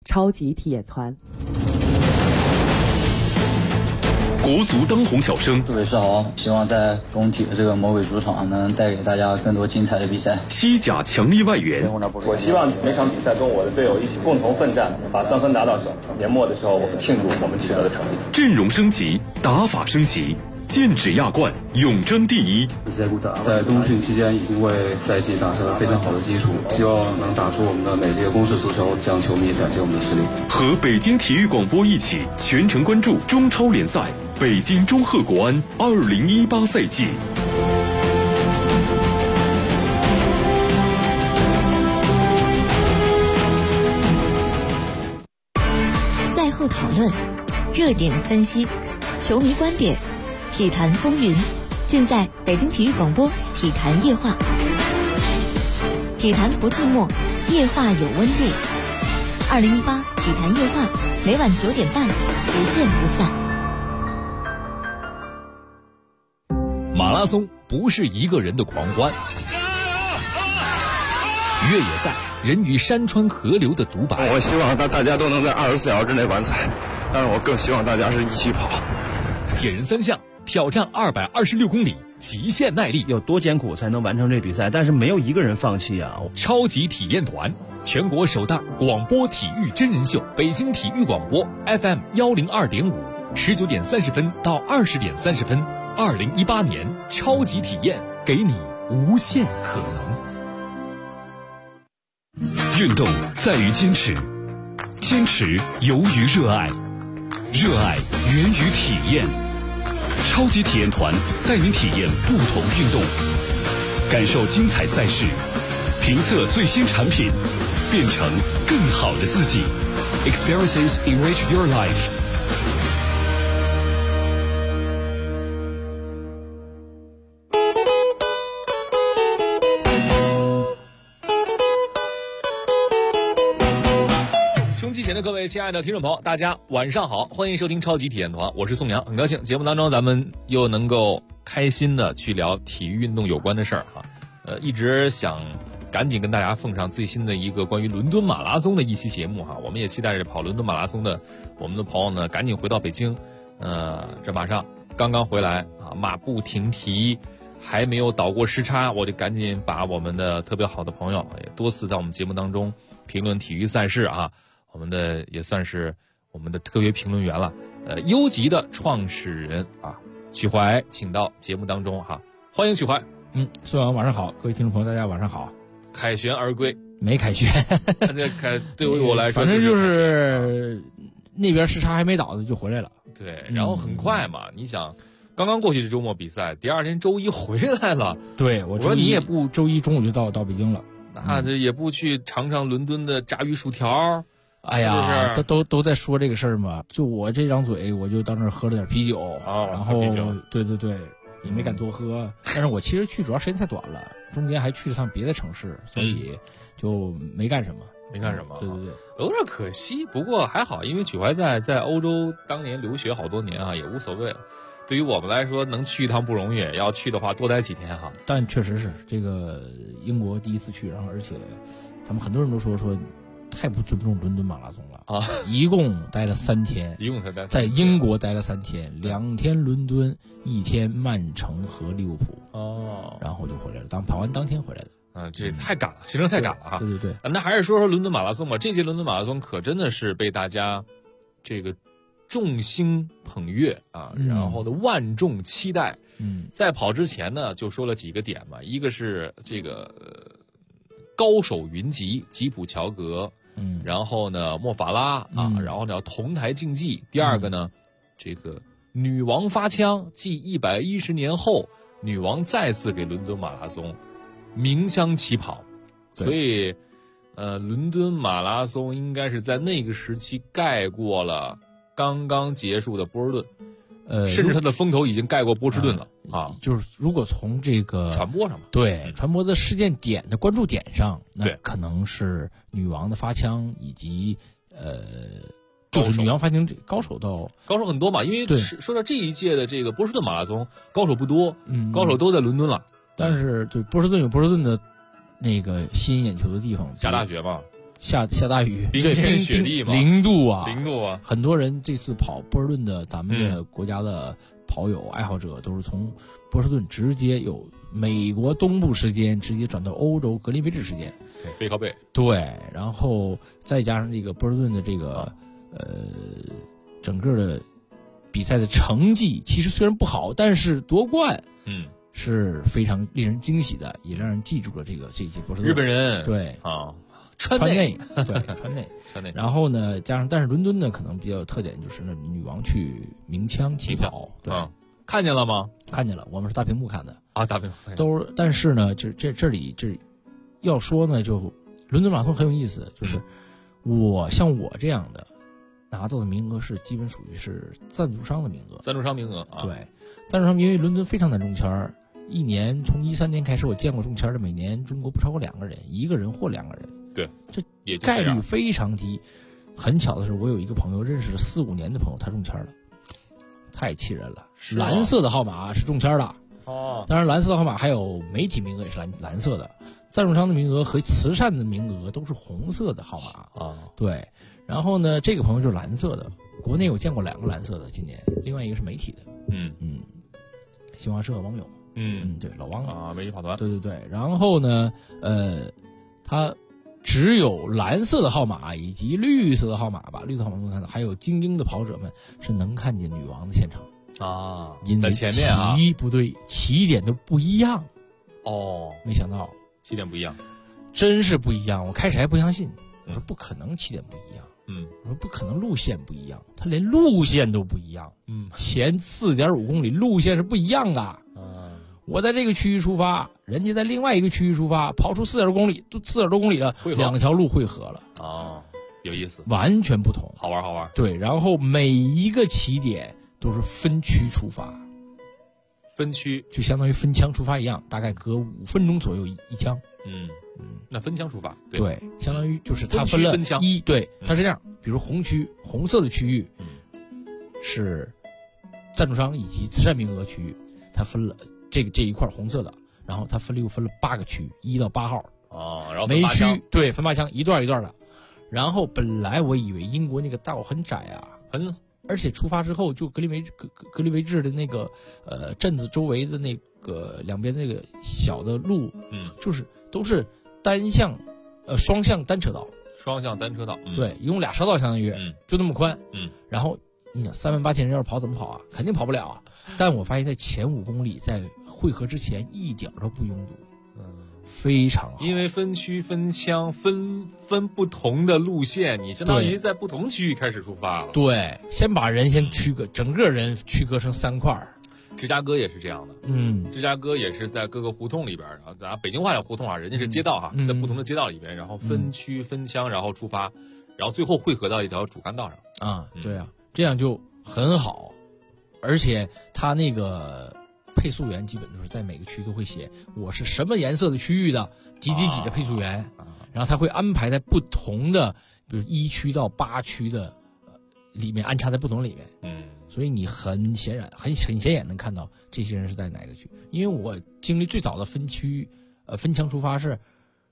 超级体验团。 国足当红小生杜伟世豪，希望在工体的这个魔鬼主场能带给大家更多精彩的比赛。 西甲强力外援， 我希望每场比赛跟我的队友一起共同奋战，把3分拿到手。年末的时候，我们庆祝我们取得的成绩。 阵容升级，打法升级，剑指亚冠，永争第一。 在冬训期间已经为赛季打下了非常好的基础，希望能打出我们的美丽的攻势足球，向球迷展现我们的实力。 和北京体育广播一起全程关注中超联赛北京中赫国安2018赛季。 赛后讨论，热点分析，球迷观点，体坛风云，尽在北京体育广播体坛夜话。体坛不寂寞，夜话有温度。2018体坛夜话，每晚9点半，不见不散。 马拉松不是一个人的狂欢，越野赛人与山川河流的独白。 我希望大家都能在24小时之内完赛，但是我更希望大家是一起跑。 铁人3项挑战226公里，极限耐力， 有多艰苦才能完成这比赛？但是没有一个人放弃啊！ 超级体验团，全国首档广播体育真人秀，北京体育广播 FM 102.5，19点30分到20点30分。2018年超级体验，给你无限可能。 运动在于坚持，坚持由于热爱，热爱源于体验。超级体验团带您体验不同运动，感受精彩赛事，评测最新产品，变成更好的自己。Experiences enrich your life。 各位亲爱的听众朋友，大家晚上好，欢迎收听超级体验团，我是宋阳，很高兴节目当中咱们又能够开心的去聊体育运动有关的事儿哈。一直想赶紧跟大家奉上最新的一个关于伦敦马拉松的一期节目哈。我们也期待着跑伦敦马拉松的我们的朋友呢，赶紧回到北京。这马上刚刚回来啊，马不停蹄，还没有倒过时差，我就赶紧把我们的特别好的朋友，也多次在我们节目当中评论体育赛事啊。我们的也算是我们的特别评论员了，优吉的创始人啊，曲怀，请到节目当中哈，欢迎曲怀。 宋阳晚上好，各位听众朋友大家晚上好。 凯旋而归， 没凯旋， 对于我来说， 反正就是那边时差还没倒的就回来了。 对，然后很快嘛，你想，刚刚过去的周末比赛，第二天周一回来了。 对，我说你也不周一中午就到北京了， 那这也不去尝尝伦敦的炸鱼薯条。 哎呀，都在说这个事儿嘛。就我这张嘴，我就到那儿喝了点啤酒，然后对，也没敢多喝。但是我其实去主要时间太短了，中间还去了趟别的城市，所以就没干什么。 对， 有点可惜。不过还好，因为曲怀在欧洲当年留学好多年啊，也无所谓了。对于我们来说，能去一趟不容易，要去的话多待几天哈。 但确实是这个英国第一次去，然后而且他们很多人都说太不尊重伦敦马拉松了啊！一共待了3天，在英国待了3天，2天伦敦，1天曼城和利物浦然后就回来了，跑完当天回来的。 这太赶了，行程太赶了哈。 对。 那还是说伦敦马拉松吧，这届伦敦马拉松可真的是被大家这个众星捧月啊，然后呢万众期待。在跑之前呢，就说了几个点嘛，一个是这个高手云集，吉普乔格。然后呢，莫法拉然后呢，同台竞技。第二个呢，这个女王发枪，继110年后，女王再次给伦敦马拉松鸣枪起跑。所以，伦敦马拉松应该是在那个时期盖过了刚刚结束的波士顿。甚至它的风头已经盖过波士顿了就是如果从这个传播上嘛， 对传播的事件点的关注点上，那可能是女王的发枪以及就是女王发枪高手很多嘛，因为说到这一届的这个波士顿马拉松，高手不多，高手都在伦敦了。 但是对波士顿有波士顿的那个吸引眼球的地方， 下大雪嘛。 下大雨， 冰天雪地嘛 ，0度啊 ，0度啊， 很多人这次跑波士顿的，咱们的国家的跑友爱好者都是从波士顿直接有美国东部时间直接转到欧洲格林威治时间， 背靠背， 对，然后再加上这个波士顿的这个整个的比赛的成绩，其实虽然不好，但是夺冠，是非常令人惊喜的，也让人记住了这一届波士顿。 日本人对啊， 川内对川内，然后呢，加上但是伦敦呢，可能比较有特点就是那女王去鸣枪起跑，对， 看见了吗？ 看见了，我们是大屏幕看的啊，大屏幕都，但是呢，这里要说呢，就伦敦马拉松很有意思，就是像我这样的拿到的名额是基本属于是赞助商的名额， 啊， 对，赞助商因为伦敦非常难中签，一年从13年开始我见过中签的，每年中国不超过2个人，1个人或2个人， 对， 这概率非常低。很巧的是，我有一个朋友认识了4、5年的朋友，他中签了，太气人了。蓝色的号码是中签的哦，当然蓝色的号码还有媒体名额也是蓝色的，赞助商的名额和慈善的名额都是红色的号码啊。对，然后呢，这个朋友就是蓝色的，国内我见过2个蓝色的，今年另外一个是媒体的，新华社王勇，对，老王啊，媒体跑团， 对，然后呢，他只有蓝色的号码以及绿色的号码吧，绿色号码能看到，还有精英的跑者们是能看见女王的现场啊， 因为在前面啊， 不对，起点都不一样哦， 没想到起点不一样， 真是不一样，我开始还不相信，我说不可能起点不一样，我说不可能路线不一样，他连路线都不一样，前4.5公里路线是不一样的，我在这个区域出发，人家在另外一个区域出发，跑出4点多公里了，2条路汇合了， 哦，有意思， 完全不同， 好玩， 对，然后每一个起点都是分区出发， 分区就相当于分枪出发一样，大概隔5分钟左右一枪， 那分枪出发， 对，相当于就是它分了对，它是这样，比如红色的区域，是赞助商以及慈善名额区域，它分了这一块红色的，然后它又分了8个区，1到8号然后每区对分8枪，一段一段的。然后本来我以为英国那个道很窄啊，而且出发之后就格林威治的那个镇子周围的那个两边那个小的路，就是都是双向单车道，对，一共2车道相当于，就那么宽，然后你想38000人要是跑怎么跑啊？肯定跑不了啊。但我发现在前5公里在汇合之前一点都不拥堵，非常好。 因为分区分枪分不同的路线，你相当于在不同区域开始出发了。 对，先把人整个人区隔成3块。 芝加哥也是这样的，芝加哥也是在各个胡同里边，然后咱北京话叫胡同啊，人家是街道哈，在不同的街道里边，然后分区分枪，然后出发，然后最后汇合到一条主干道上啊，对啊，这样就很好，而且他那个配速员基本就是在每个区都会写我是什么颜色的区域的几的配速员，然后他会安排在不同的，比如1区到8区的里面安插在不同里面，所以你很显眼能看到这些人是在哪个区。因为我经历最早的分枪出发是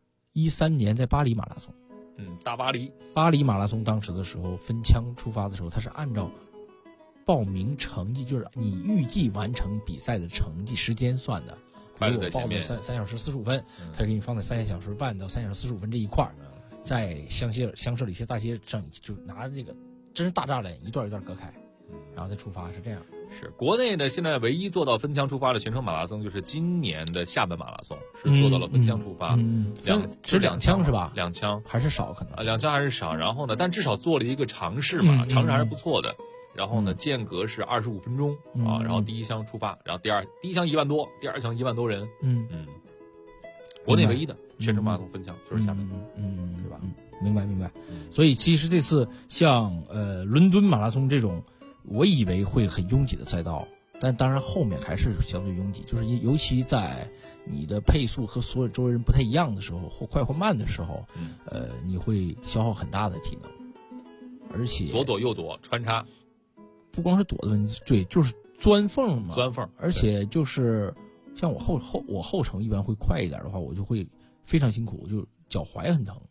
13年在巴黎马拉松， 大巴黎马拉松当时的时候分枪出发的时候，它是按照报名成绩，就是你预计完成比赛的成绩时间算的。 比如我报的3小时45分，他给你放在3小时半到3小时45分这一块，在香榭里一些大街上就拿着这个真是大栅栏一段一段隔开，然后再出发，是这样。 是国内的现在唯一做到分枪出发的全程马拉松，就是今年的厦门马拉松是做到了分枪出发， 是2枪是吧 ？2枪还是少可能 ？2枪还是少，然后呢，但至少做了一个尝试嘛，尝试还是不错的。然后呢，间隔是25分钟啊，然后第一枪出发，然后第一枪1万多，第二枪1万多人，国内唯一的全程马拉松分枪就是厦门，对吧？ 明白。所以其实这次像伦敦马拉松这种，我以为会很拥挤的赛道，但当然后面还是相对拥挤，就是尤其在你的配速和所有周围人不太一样的时候，或快或慢的时候，你会消耗很大的体能，而且左躲右躲穿插。 不光是躲的问题，对，就是钻缝嘛，而且就是像我后程一般会快一点的话，我就会非常辛苦，就脚踝很疼，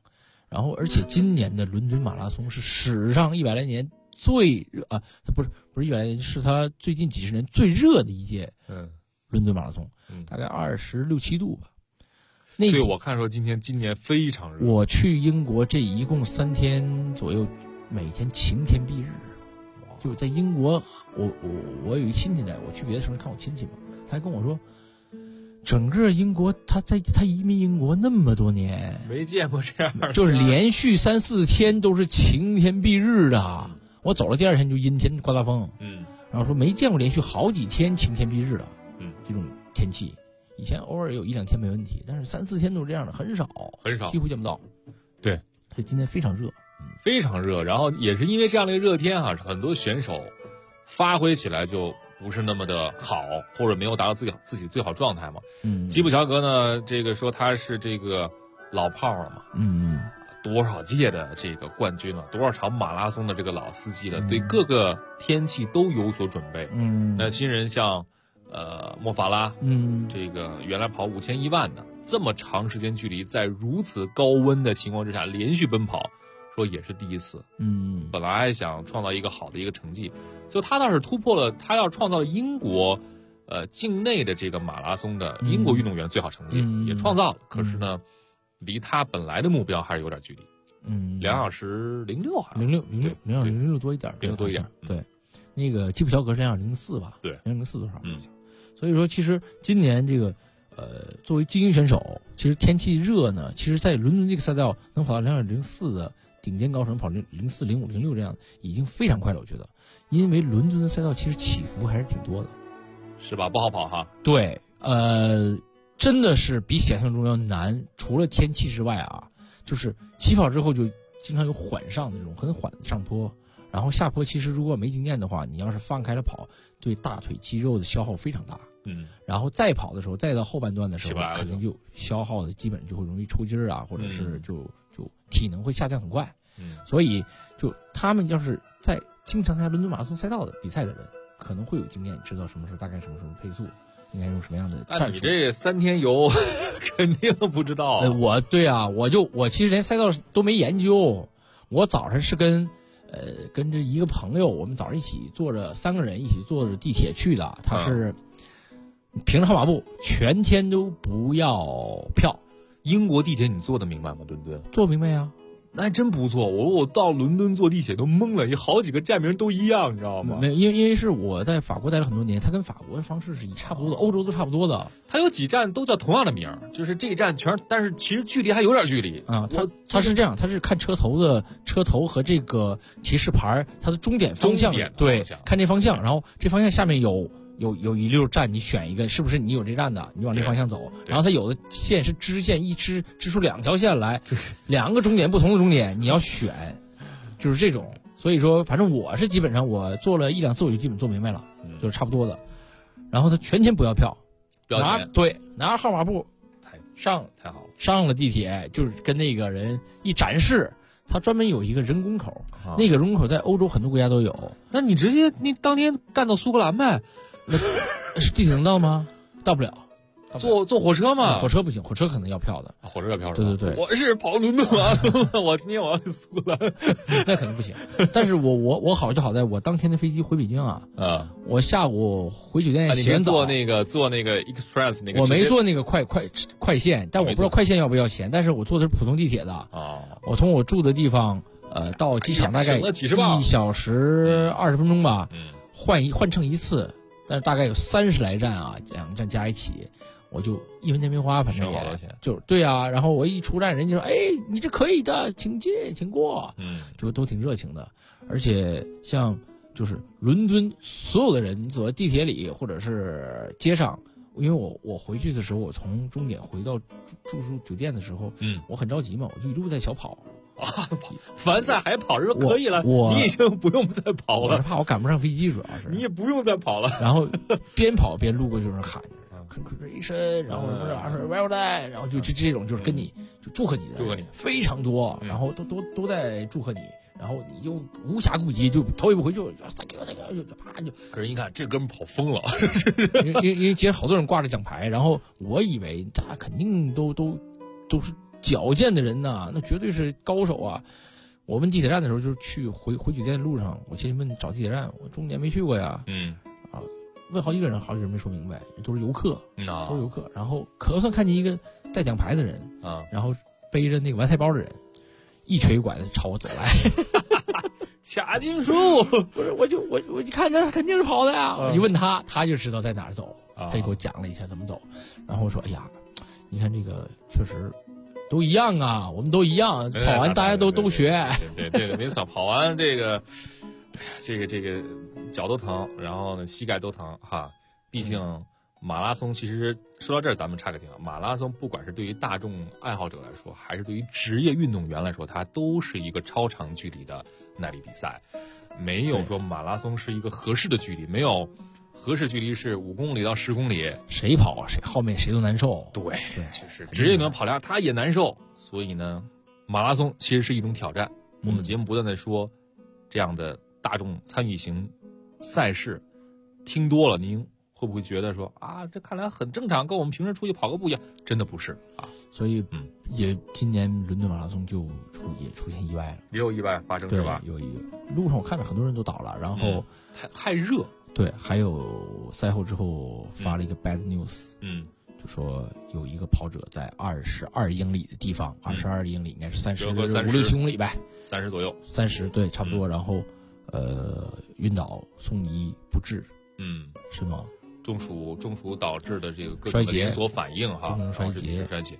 然后而且今年的伦敦马拉松是史上100来年最热啊，它不是100来年，是它最近几十年最热的一届伦敦马拉松，大概26、27度吧。 对，我看说今年非常热。 我去英国这一共3天左右，每天晴天蔽日。就在英国，我有一亲戚在，我去别的城市看我亲戚嘛，他还跟我说，整个英国他移民英国那么多年， 没见过这样的， 就是连续3、4天都是晴天蔽日的。我走了第2天就阴天刮大风，然后说没见过连续好几天晴天蔽日的，这种天气。以前偶尔有1、2天没问题，但是3、4天都是这样的，很少，几乎见不到。 对， 所以今天非常热。 非常热，然后也是因为这样的一个热天啊，很多选手发挥起来就不是那么的好，或者没有达到自己最好状态嘛。基普乔格呢，这个说他是这个老炮儿了嘛，多少届的这个冠军了，多少场马拉松的这个老司机了，对各个天气都有所准备。那新人像莫法拉，这个原来跑5000、10000的，这么长时间距离，在如此高温的情况之下连续奔跑。说也是第一次，本来还想创造一个好的一个成绩，所以他倒是突破了，他要创造了英国，境内的这个马拉松的英国运动员最好成绩，也创造了，可是呢，离他本来的目标还是有点距离，2小时06还是 2小时06多一点，对，那个基普乔格是2小时04吧， 对 ，2小时04多少？所以说其实今年这个。作为精英选手，其实天气热呢，其实在伦敦这个赛道能跑到2小时04的顶尖高手，跑04、05、06这样已经非常快了，我觉得，因为伦敦的赛道其实起伏还是挺多的， 是吧？不好跑哈。 对，真的是比想象中要难。除了天气之外啊，就是起跑之后就经常有缓上的这种很缓的上坡，然后下坡其实如果没经验的话，你要是放开了跑，对大腿肌肉的消耗非常大。然后再跑的时候，再到后半段的时候，可能就消耗的基本就会容易抽筋啊，或者是就体能会下降很快。所以就他们要是在经常参加伦敦马拉松赛道的比赛的人，可能会有经验，知道什么时候大概什么时候配速，应该用什么样的战术。 你这3天游肯定不知道。 我其实连赛道都没研究，我早上是跟着一个朋友，我们早上一起坐着3个人一起坐着地铁去的，他是。凭着号码布，全天都不要票。 英国地铁你坐得明白吗？伦敦坐明白呀， 那还真不错。我到伦敦坐地铁都懵了，有好几个站名都一样，你知道吗？ 没，因为是我在法国待了很多年，它跟法国的方式是差不多的，欧洲都差不多的。 它有几站都叫同样的名，就是这一站全，但是其实距离还有点距离啊。它是这样，它是看车头和这个提示牌，它的终点方向，对，看这方向，然后这方向下面有一溜站，你选一个，是不是你有这站的，你往这方向走。然后它有的线是支线，一支出2条线来，2个终点不同的终点你要选，就是这种。所以说，反正我是基本上我做了1、2次我就基本做明白了，就是差不多的。然后他全天不要票，拿着号码布太好了， 上了地铁，就是跟那个人一展示。他专门有一个人工口，那个人工口在欧洲很多国家都有。 那你直接当天干到苏格兰呗？ 那是地铁能到吗？到不了。 坐火车嘛？ 火车不行，火车可能要票的。 火车要票是吧？对。 我是跑伦敦马拉松，我今天我要去苏格兰， 那肯定不行。但是我好就好在我当天的飞机回北京啊。我下午回酒店洗完澡。 坐那个 Express 那个。 我没坐那个快线，但我不知道快线要不要钱，但是我坐的是普通地铁的。我从我住的地方到机场大概1小时20分钟吧。换乘一次，但是大概有30来站啊，2站加一起。我就1分钱没花，反正也就对啊。然后我一出站，人家说：“哎，你这可以的，请进，请过。”就都挺热情的。而且像就是伦敦所有的人走在地铁里或者是街上，因为我回去的时候，我从终点回到住宿酒店的时候，我很着急嘛，我就一路在小跑。 凡赛还跑是可以了，你已经不用再跑了。 我是怕我赶不上飞机，主要是你也不用再跑了。 然后边跑边路过就是喊着。Congratulations，然后什么 well done， 然后就这种就是跟你就祝贺你的，非常多，然后都在祝贺你，然后你又无暇顾及，就头也不回就 thank you， 就啪就。 可是一看这哥们跑疯了， 因为街上好多人挂着奖牌，然后我以为大家肯定都是矫健的人呐，那绝对是高手啊。我问地铁站的时候，就是去回酒店的路上，我进去问找地铁站，我中间没去过呀。问好几个人没说明白，都是游客，都是游客。然后可算看见一个带奖牌的人啊，然后背着那个完菜包的人，一瘸一拐的朝我走来。 卡金树， 不是，我就看他肯定是跑的呀。我一问他就知道在哪儿走，他就给我讲了一下怎么走。然后我说：“哎呀，你看这个确实都一样啊，我们都一样，跑完大家都学。” 对，没错，跑完这个脚都疼，然后呢膝盖都疼哈。毕竟马拉松其实说到这儿，咱们插个题啊，马拉松不管是对于大众爱好者来说，还是对于职业运动员来说，它都是一个超长距离的耐力比赛。没有说马拉松是一个合适的距离，没有合适距离是5公里到10公里， 谁跑啊谁后面谁都难受。 对，就是职业运动员跑量他也难受。所以呢，马拉松其实是一种挑战。我们节目不断的说，这样的大众参与型赛事听多了，您会不会觉得说啊，这看来很正常，跟我们平时出去跑个步一样？真的不是啊。 所以也今年伦敦马拉松也出现意外了， 也有意外发生是吧？ 有一个路上我看着很多人都倒了，然后太热。 对，还有赛后之后发了一个 bad news，就说有一个跑者在22英里的地方，22英里应该是35-37公里呗 ，30左右 ，30对差不多，然后晕倒送医不治，是吗？ 中暑导致的这个各种连锁反应哈， 衰竭，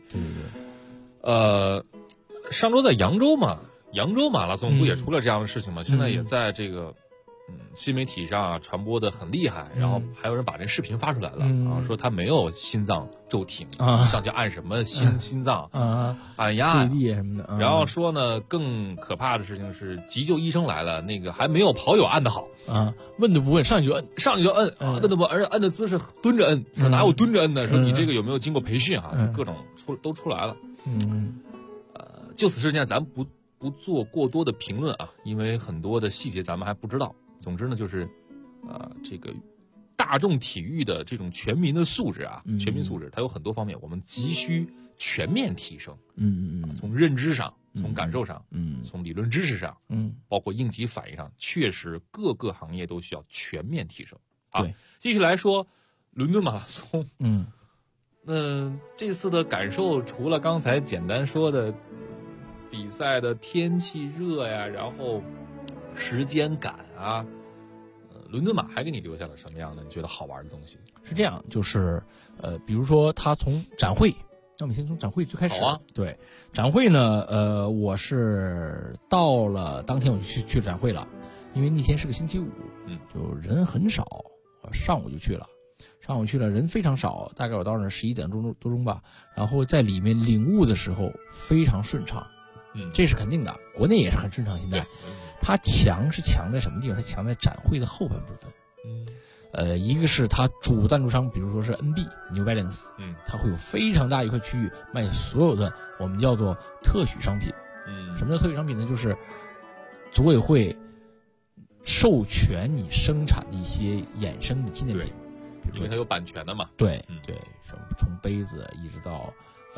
对。上周在扬州马拉松不也出了这样的事情吗？现在也在这个新媒体上啊传播的很厉害，然后还有人把这视频发出来了啊，说他没有心脏骤停上去按什么心脏按压什么的， 然后说呢更可怕的事情是急救医生来了，那个还没有跑友按的好啊，问都不问上去就摁啊，问都不问，而且摁的姿势蹲着摁，说哪有蹲着摁的，说你这个有没有经过培训啊，各种都出来了。就此事件咱不做过多的评论啊，因为很多的细节咱们还不知道。总之呢，就是这个大众体育的这种全民的素质啊，全民素质它有很多方面，我们急需全面提升。从认知上，从感受上，从理论知识上，包括应急反应上，确实各个行业都需要全面提升啊。 对， 继续来说伦敦马拉松，这次的感受除了刚才简单说的比赛的天气热呀，然后时间赶啊，伦敦马还给你留下了什么样的你觉得好玩的东西？ 是这样，就是比如说他从展会，那我们先从展会最开始。 好啊， 对，展会呢，我是到了当天我就去展会了，因为那天是个星期五，就人很少，上午就去了。人非常少，大概我到那11点多钟吧，然后在里面领悟的时候非常顺畅。这是肯定的，国内也是很顺畅。现在，它强在什么地方？它强在展会的后半部分。一个是它主赞助商，比如说是 NB New Balance，它会有非常大一块区域卖所有的我们叫做特许商品。什么叫特许商品呢？就是组委会授权你生产的一些衍生的纪念品， 因为它有版权的嘛。 对，什么从杯子一直到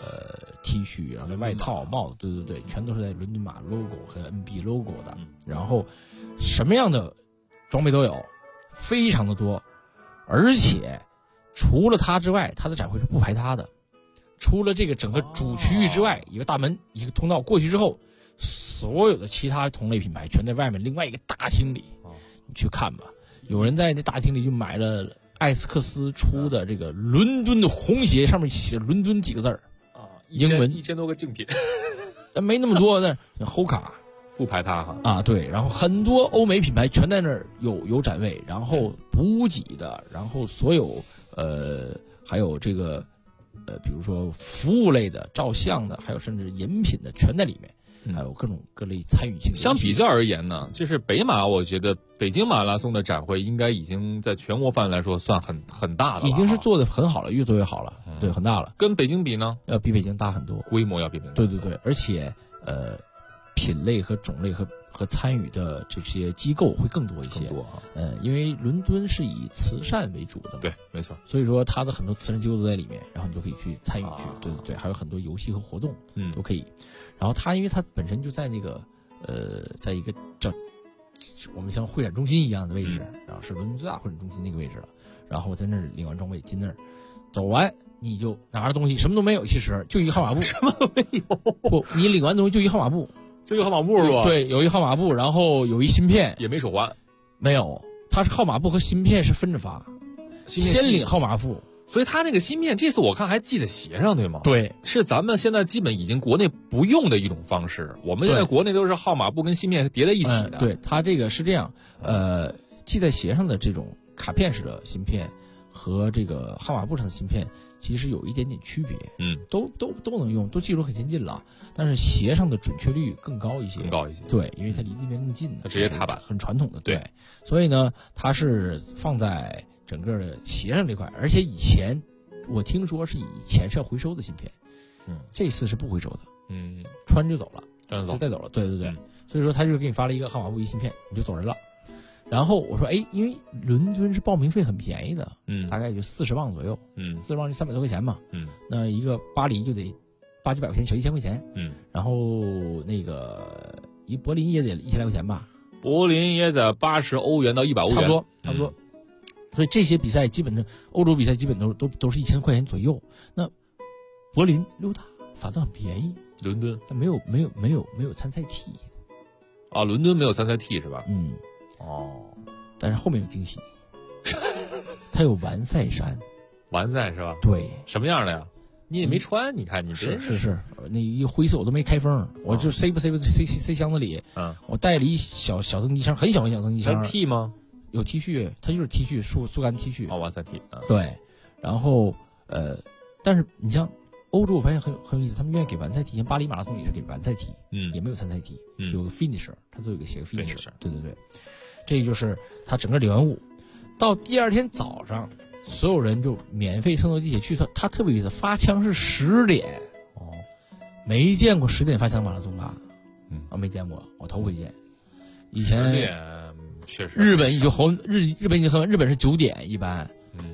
T 恤，然后外套、帽子，对，全都是在伦敦马 logo 和 NB logo 的。然后什么样的装备都有，非常的多。而且除了它之外，它的展会是不排他的。除了这个整个主区域之外，一个大门，一个通道过去之后，所有的其他同类品牌全在外面另外一个大厅里。你去看吧，有人在那大厅里就买了艾斯克斯出的这个伦敦的红鞋，上面写伦敦几个字儿。英文 1000多个竞品， 没那么多，但是Hoka 不排他哈啊，对，然后很多欧美品牌全在那儿有展位，然后补给的，然后所有还有这个比如说服务类的、照相的，还有甚至饮品的，全在里面。还有各类参与性。 相比较而言呢，就是北马，我觉得北京马拉松的展会应该已经在全国范围来说算很大的了， 已经是做的很好了，越做越好了，对，很大了。 跟北京比呢？ 要比北京大很多， 规模要比北京大。 对，而且品类和种类和和参与的这些机构会更多一些。 更多啊， 因为伦敦是以慈善为主的嘛， 对，没错。 所以说它的很多慈善机构都在里面，然后你就可以去参与去，对对对，还有很多游戏和活动，都可以。然后它因为它本身就在那个在一个我们像会展中心一样的位置，然后是伦敦最大会展中心那个位置了。然后在那儿领完装备进那儿，走完你就拿着东西，什么都没有，其实就一个号码布， 什么都没有。 不，你领完东西就一号码布， 就一个号码布是吧？ 对，有一号码布，然后有一芯片， 也没手环， 没有，它是号码布和芯片是分着发，先领号码布。 所以它那个芯片这次我看还系在鞋上，对吗？ 对， 是咱们现在基本已经国内不用的一种方式。我们现在国内都是号码布跟芯片叠在一起的。 对，它这个是这样，系在鞋上的这种卡片式的芯片和这个号码布上的芯片其实有一点点区别。都能用，都技术很先进了，但是鞋上的准确率更高一些。对，因为它离地面更近， 它直接踏板， 很传统的。 对， 所以呢，它是放在整个的鞋上这块，而且以前我听说是以前是要回收的芯片，这次是不回收的，穿就走了，就带走了，对对对，所以说他就给你发了一个号码布一芯片，你就走人了。然后我说，因为伦敦是报名费很便宜的，大概也就40磅左右，40磅就300多块钱嘛，那一个巴黎就得800-900块钱，小1000块钱，然后那个一柏林也得1000来块钱吧， 柏林也得80欧元到100欧元， 差不多。所以这些比赛基本上，欧洲比赛基本都是1000块钱左右。那柏林6大反倒很便宜， 伦敦但没有参赛 T 啊，伦敦没有参赛 T 是吧？ 但是后面有惊喜，它有完赛衫， 完赛是吧？ 对， 什么样的呀？你也没穿，你看你是那一灰色我都没开封，我就塞箱子里，我带了一小登机箱，很小登机箱。 T 吗？ 有 T 恤，它就是 T 恤，速干 T 恤。 完赛 T， 对，然后但是你像欧洲，我发现很有意思，他们愿意给完赛 T， 像巴黎马拉松也是给完赛 T，也没有参赛 T，有个 finisher， 它都有写个 finisher， 对对对，这就是他整个领完舞，到第二天早上，所有人就免费乘坐地铁去，他特别有意思，发枪是10点，没见过10点发枪马拉松吧？没见过，我头回见，以前。 确实， 日本已经日本已经很晚，日本是9点一般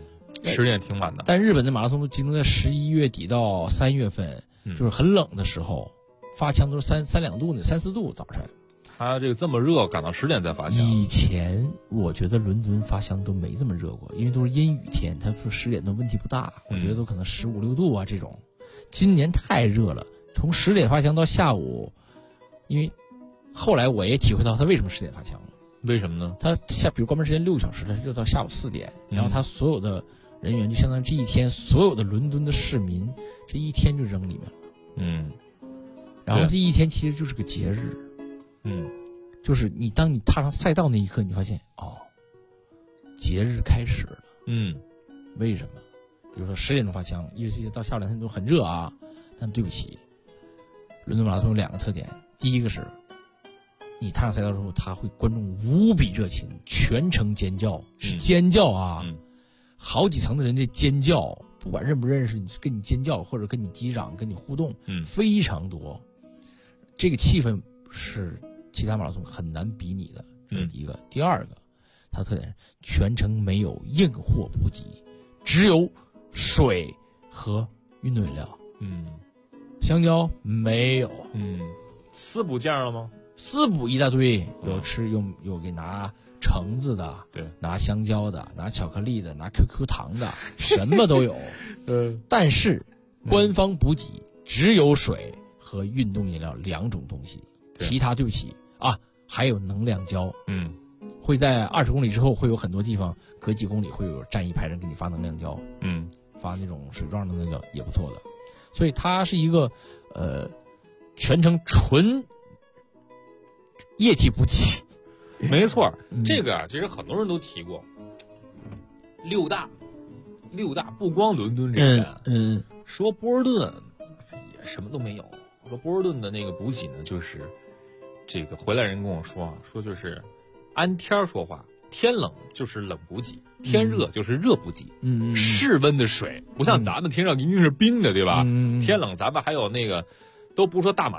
，10点挺晚的。 但日本的马拉松都集中在11月底到3月份，就是很冷的时候，发枪都是3、2度呢，3、4度早晨。 他这么热，赶到10点再发枪。 以前我觉得伦敦发枪都没这么热过，因为都是阴雨天，他说10点都问题不大，我觉得都可能15、16度啊这种。今年太热了，从10点发枪到下午，因为后来我也体会到他为什么10点发枪了。 为什么呢？ 他比如关门时间6个小时，他就到下午4点，然后他所有的人员就相当于这一天所有的伦敦的市民这一天就扔里面了，然后这一天其实就是个节日，就是当你踏上赛道那一刻，你发现节日开始了，为什么？比如说10点钟发枪，一直到下午2、3点钟很热啊，但对不起，伦敦马拉松有2个特点，第一个是。你踏上赛道之后，他会观众无比热情，全程尖叫，是尖叫啊，好几层的人在尖叫，不管认不认识你，跟你尖叫或者跟你击掌、跟你互动，非常多。这个气氛是其他马拉松很难比拟的，这是第一个。第二个，它的特点是全程没有硬货补给，只有水和运动饮料。香蕉没有。 私补件了吗？ 私补一大堆，有吃有给拿橙子的， 对， 拿香蕉的，拿巧克力的，拿 QQ 糖的，什么都有。但是官方补给只有水和运动饮料2种东西，其他对不起啊，还有能量胶。会在20公里之后会有很多地方隔几公里会有站一排人给你发能量胶，发那种水状的能量胶也不错的。所以它是一个全程纯液体补给， 没错，这个其实很多人都提过。六大不光伦敦这站，说波尔顿也什么都没有。说波尔顿的那个补给呢，就是这个回来人跟我说就是按天说话，天冷就是冷补给，天热就是热补给。室温的水不像咱们天上一定是冰的，对吧？天冷咱们还有那个，都不说大马。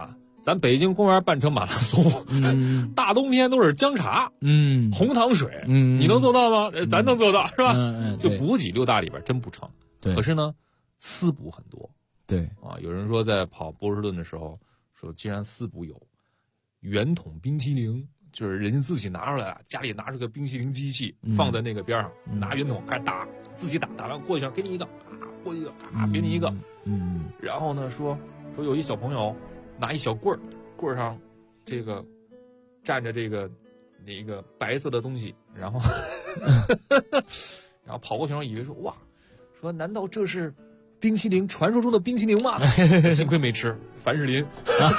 咱北京公园办成马拉松，大冬天都是姜茶，红糖水，你能做到吗？咱能做到是吧？就补给6大里边真不成。 对， 可是呢，私补很多。 对啊，有人说在跑波士顿的时候，说既然私补有圆筒冰淇淋。就是人家自己拿出来了，家里拿出个冰淇淋机器，放在那个边上，拿圆筒开始打，自己打完过去给你一个，过去一个，给你一个，然后呢说有一小朋友拿一小棍儿，棍儿上这个站着这个那个白色的东西，然后然后跑过去，以为说哇，说难道这是冰淇淋传说中的冰淇淋吗？幸亏没吃凡士林。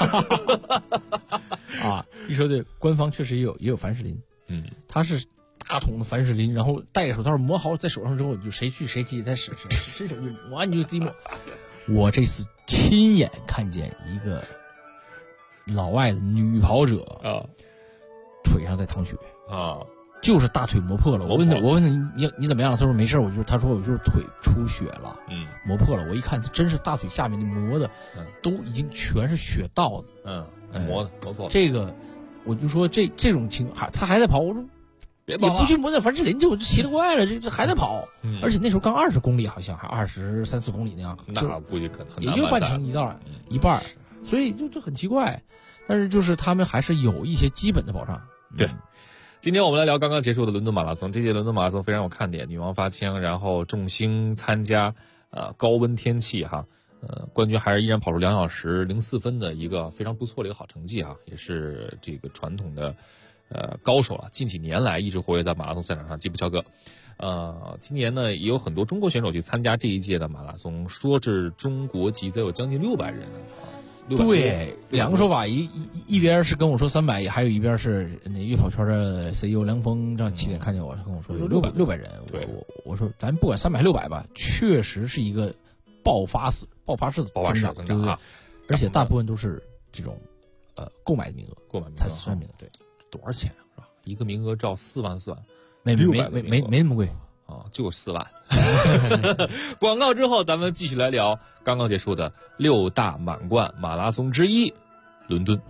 啊，一说对，官方确实也有凡士林，它是大桶的凡士林，然后戴着手套磨好在手上之后，就谁去谁可以再伸手就抹，你就自己抹。我这次亲眼看见一个老外的女跑者啊，腿上在淌血啊，就是大腿磨破了。我问他你怎么样？他说没事，他说我就是腿出血了，磨破了。我一看，他真是大腿下面那磨的，都已经全是血道子， 磨破了。 这个我就说这种情况，他还在跑，我说别跑了， 也不去磨点凡士林去，我就奇了怪了，这还在跑，而且那时候刚20公里，好像还23、24公里那样， 那估计可能也就半程一半，所以就很奇怪。但是就是他们还是有一些基本的保障。 对，今天我们来聊刚刚结束的伦敦马拉松。这届伦敦马拉松非常有看点，女王发枪，然后众星参加，高温天气哈，冠军还是依然跑出2小时04分的一个非常不错的一个好成绩哈，也是这个传统的高手了，近几年来一直活跃在马拉松赛场上，吉普乔格。今年呢也有很多中国选手去参加这一届的马拉松，说是中国籍则有将近600人。 对，两个说法，一边是跟我说300，还有一边是那悦跑圈的 CEO 梁峰，这7点看见我，他跟我说有600人。 对， 我说咱不管300、600吧，确实是一个爆发式的增长啊，而且大部分都是这种购买的名额，才4万名额。对， 多少钱是吧？一个名额照4万算， 没那么贵。 就4万。广告之后，咱们继续来聊刚刚结束的6大满贯马拉松之一——伦敦。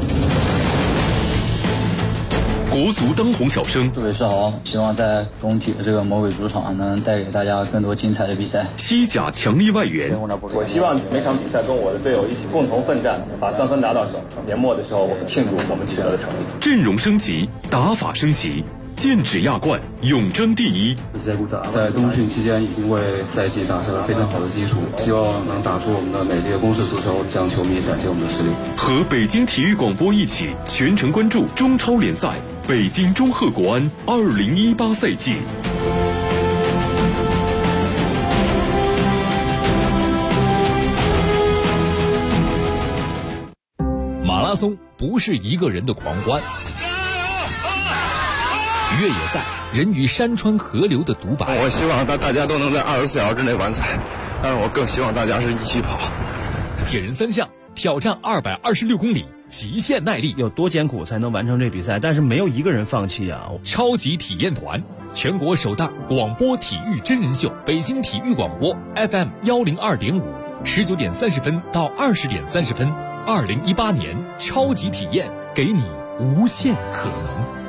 国足当红小生， 各位是好，希望在工体的这个魔鬼主场能带给大家更多精彩的比赛。 西甲强力外援， 我希望每场比赛跟我的队友一起共同奋战，把3分拿到手。年末的时候，我们庆祝我们取得的成绩。 阵容升级，打法升级。剑指亚冠，永争第一。 在冬训期间已经为赛季打下了非常好的基础，希望能打出我们的美丽的攻势足球，向球迷展现我们的实力。 和北京体育广播一起全程关注中超联赛北京中赫国安2018赛季。 马拉松不是一个人的狂欢。越野赛，人与山川河流的独白。 我希望大家都能在24小时之内完赛，但是我更希望大家是一起跑。 铁人3项挑战226公里，极限耐力， 有多艰苦才能完成这比赛？但是没有一个人放弃啊！ 超级体验团，全国首档广播体育真人秀，北京体育广播 FM 102.5，19点30分到20点30分，2018年超级体验，给你无限可能。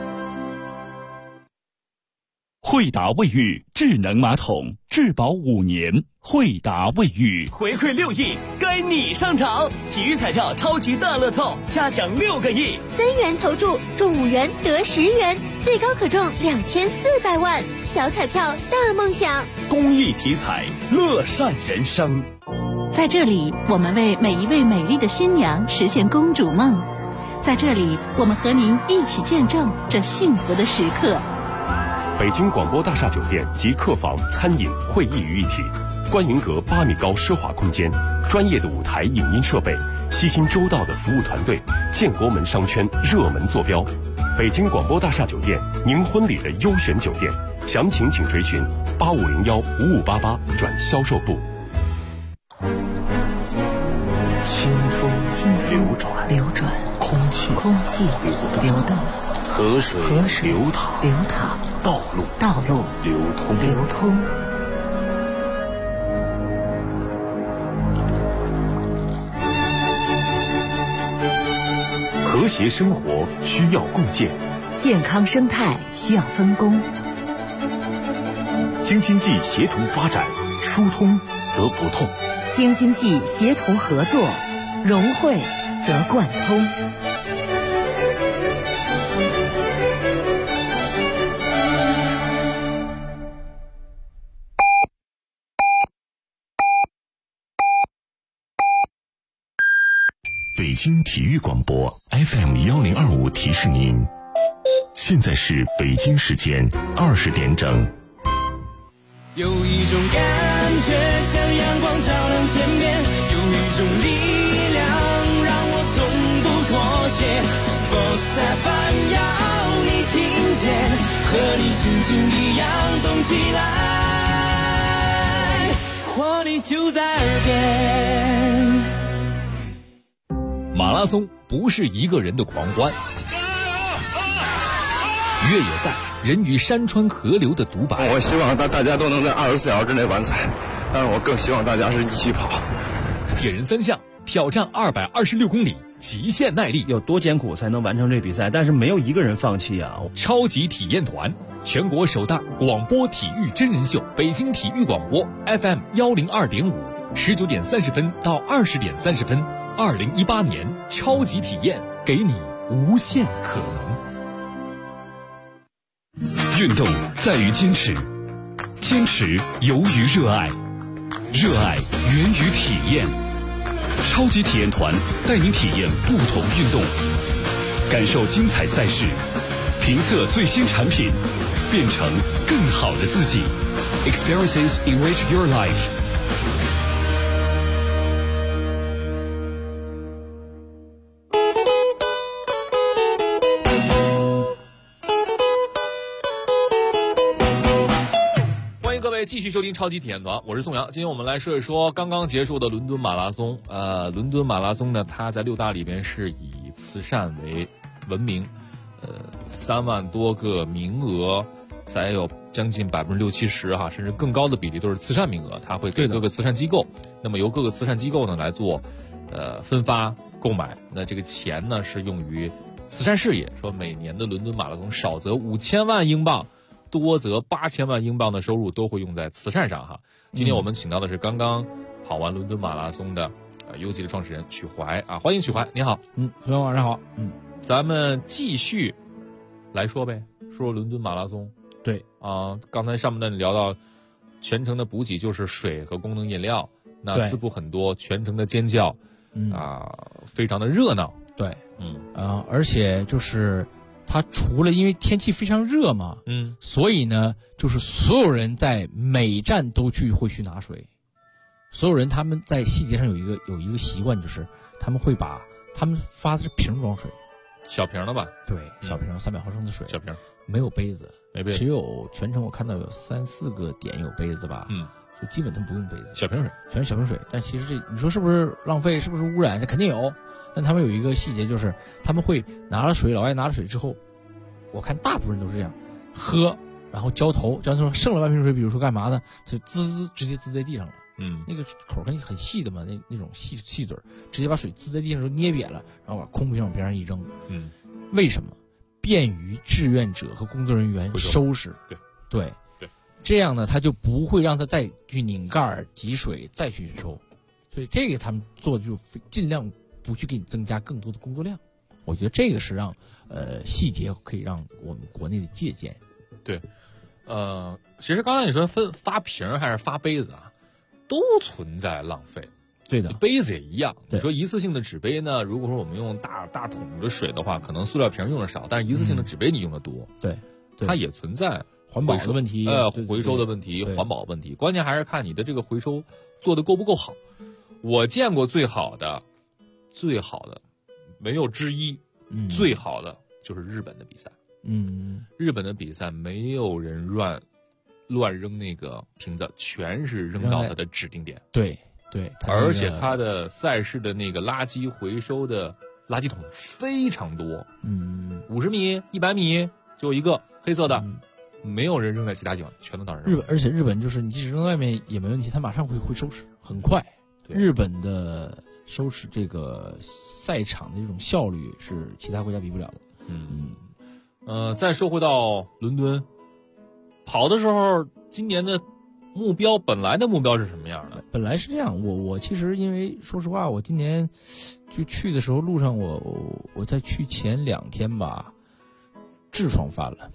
惠达卫浴智能马桶，质保5年。惠达卫浴回馈6亿，该你上场！体育彩票超级大乐透，嘉奖6个亿 ，3元投注中5元得10元，最高可中2400万。小彩票大梦想， 公益体彩，乐善人生。 在这里，我们为每一位美丽的新娘实现公主梦。在这里，我们和您一起见证这幸福的时刻。 北京广播大厦酒店及客房、餐饮、会议于一体，观云阁8米高奢华空间，专业的舞台影音设备，悉心周到的服务团队，建国门商圈热门坐标。北京广播大厦酒店，您婚礼的优选酒店，详情请垂询8501-5588转销售部。 清风流转，空气流动，河水流淌，道路流通。 和谐生活需要共建， 健康生态需要分工。 京津冀协同发展，疏通则不痛； 京津冀协同合作，融汇则贯通。 北京体育广播 FM1025提示您，现在是北京时间20点整。 有一种感觉像阳光照亮天边，有一种力量让我从不妥协。Sports FM 要你听见，和你心情一样动起来，活力就在耳边。 马拉松不是一个人的狂欢，越野赛人与山川河流的独白。 我希望大家都能在24小时之内完赛，但是我更希望大家是一起跑。 铁人三项挑战226公里，极限耐力， 有多艰苦才能完成这比赛？但是没有一个人放弃啊！ 超级体验团，全国首档广播体育真人秀，北京体育广播 FM102.5，19点30分到20点30分。2018年超级体验，给你无限可能。运动在于坚持，坚持由于热爱，热爱源于体验。超级体验团带您体验不同运动，感受精彩赛事，评测最新产品，变成更好的自己。Experiences enrich your life。 继续收听超级体验团，我是宋阳。今天我们来说一说刚刚结束的伦敦马拉松。伦敦马拉松呢，它在6大里边是以慈善为闻名，3万多个名额，再有将近60-70%哈，甚至更高的比例都是慈善名额，它会给各个慈善机构，那么由各个慈善机构呢来做分发购买，那这个钱呢是用于慈善事业。说每年的伦敦马拉松少则5000万英镑。多则8000万英镑的收入都会用在慈善上哈。今天我们请到的是刚刚跑完伦敦马拉松的优级的创始人曲怀啊，欢迎曲怀，你好。 各位晚上好。 咱们继续来说呗，说伦敦马拉松。 对啊，刚才上面呢聊到全程的补给就是水和功能饮料，那四步很多，全程的尖叫，非常的热闹。 对，而且就是。它除了因为天气非常热嘛，所以呢，就是所有人在每站都会去拿水，所有人他们在细节上有一个习惯，就是他们会把他们发的是瓶装水， 小瓶的吧？ 对，小瓶300毫升的水， 小瓶没有杯子， 没杯子， 只有全程我看到有3-4个点有杯子吧，就基本他们不用杯子， 小瓶水， 全是小瓶水。但其实这你说是不是浪费，是不是污染？这肯定有。但他们有一个细节，就是他们会拿了水，老外拿了水之后，我看大部分人都是这样喝，然后浇头，剩了半瓶水，比如说干嘛呢？就直接滋在地上了。那个口很细的嘛，那种细嘴，直接把水滋在地上时候捏扁了，然后把空瓶往边上一扔。为什么？便于志愿者和工作人员收拾。对，这样呢，他就不会让他再去拧盖挤水再去收。所以这个他们做的就尽量不去给你增加更多的工作量。我觉得这个是让细节可以让我们国内的借鉴。 对，其实刚才你说发瓶还是发杯子啊，都存在浪费。 对的， 杯子也一样。你说一次性的纸杯呢，如果说我们用大桶的水的话，可能塑料瓶用的少，但是一次性的纸杯你用的多。 对， 它也存在环保的问题， 回收的问题，环保问题。关键还是看你的这个回收做的够不够好。我见过最好的没有之一，最好的就是日本的比赛。日本的比赛没有人乱扔那个瓶子，全是扔到它的指定点。 对， 而且它的赛事的那个垃圾回收的垃圾桶非常多。50米、100米就一个黑色的，没有人扔在其他地方，全都到这。 而且日本就是你即使扔在外面也没问题，它马上会收拾，很快。日本的收拾这个赛场的这种效率是其他国家比不了的。 再说回到伦敦，跑的时候，今年的本来的目标是什么样的？ 本来是这样，我其实因为说实话，我今年就去的时候路上我在去前2天吧，痔疮犯了。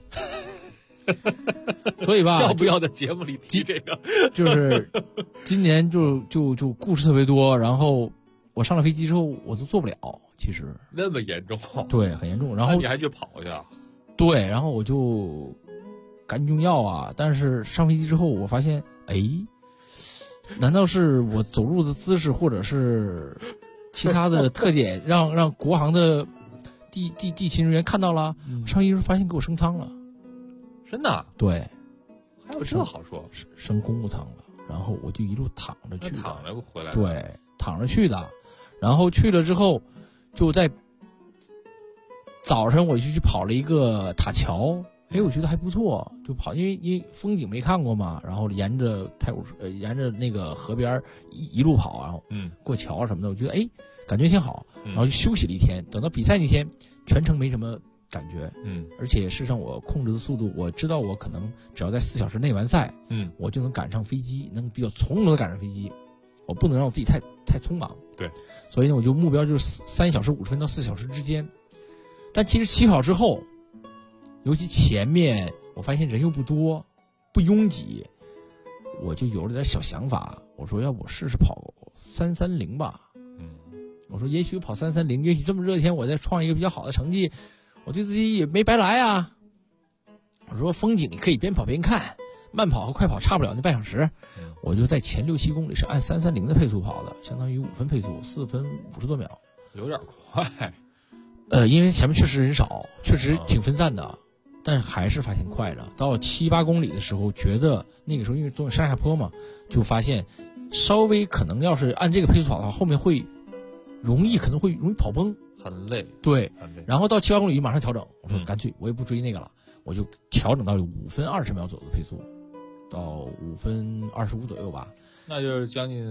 所以吧， 要不要在节目里提这个？ 就是今年就故事特别多，然后我上了飞机之后我都做不了，其实那么严重？ 对，很严重。然后你还去跑去啊？ 对，然后我就赶紧用药啊。但是上飞机之后，我发现，难道是我走路的姿势，或者是其他的特点，让国航的地勤人员看到了？上飞机时候发现给我升舱了。 真的？ 对， 还有这好说？ 升公务舱了，然后我就一路躺着去的， 躺着回来。 对，躺着去的，然后去了之后，就在早上我就去跑了一个塔桥，我觉得还不错，就跑，因为风景没看过嘛，然后沿着沿着那个河边一路跑，然后过桥什么的，我觉得感觉挺好，然后就休息了1天，等到比赛那天全程没什么感觉，而且事实上我控制的速度，我知道我可能只要在4小时内完赛，我就能赶上飞机，能比较从容的赶上飞机，我不能让我自己太匆忙， 对， 所以呢，我就目标就是3小时50分到4小时之间。但其实起跑之后，尤其前面我发现人又不多，不拥挤，我就有了点小想法，我说要不我试试跑330吧，我说也许跑330，也许这么热天我再创一个比较好的成绩，我对自己也没白来啊。我说风景你可以边跑边看，慢跑和快跑差不了那半小时，我就在前6-7公里是按330的配速跑的，相当于5分配速，4分50多秒， 有点快。 因为前面确实人少，确实挺分散的，但还是发现快了。到7-8公里的时候，觉得那个时候因为总有上下坡嘛，就发现稍微可能要是按这个配速跑的话，后面可能会容易跑崩， 很累。 对， 很累。 然后到7-8公里马上调整，我说干脆我也不追那个了，我就调整到5分20秒左右的配速，到5分25左右吧。 那就是将近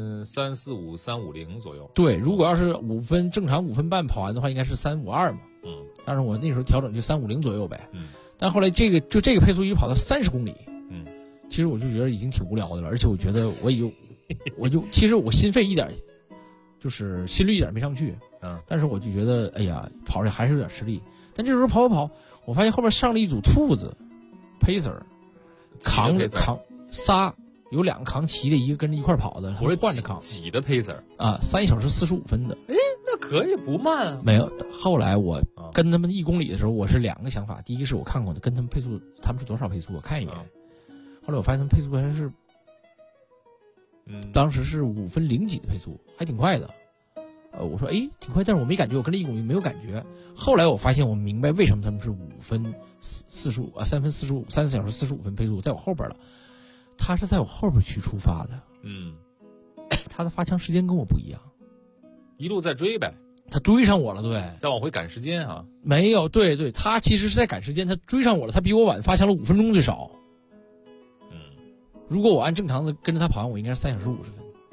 345、350左右。 对，如果要是正常5分半跑完的话，应该是352嘛。但是我那时候调整就350左右呗。但后来这个配速一直跑到30公里。其实我就觉得已经挺无聊的了，而且我觉得其实我心肺就是心率一点没上去。但是我就觉得跑着还是有点吃力。但这时候跑，我发现后面上了一组兔子 ，pacer， 扛仨。有2个扛旗的，一个跟着一块跑的， 我是换着扛。 挤的 pacer 啊，3小时45分的。 那可以不慢啊。 没有，后来我跟他们1公里的时候，我是2个想法。第一个是我看过的，跟他们配速，他们是多少配速，我看一眼。后来我发现他们配速还是，当时是5分0几的配速，还挺快的。我说挺快，但是我没感觉，我跟着1公里没有感觉。后来我发现我明白为什么他们是5分45啊，3分45，3小时45分配速，在我后边了。他是在我后边去出发的，他的发枪时间跟我不一样， 一路在追呗， 他追上我了，对， 再往回赶时间啊？ 没有，对，他其实是在赶时间，他追上我了，他比我晚发枪了5分钟最少。如果我按正常的跟着他跑完，我应该是3小时50分。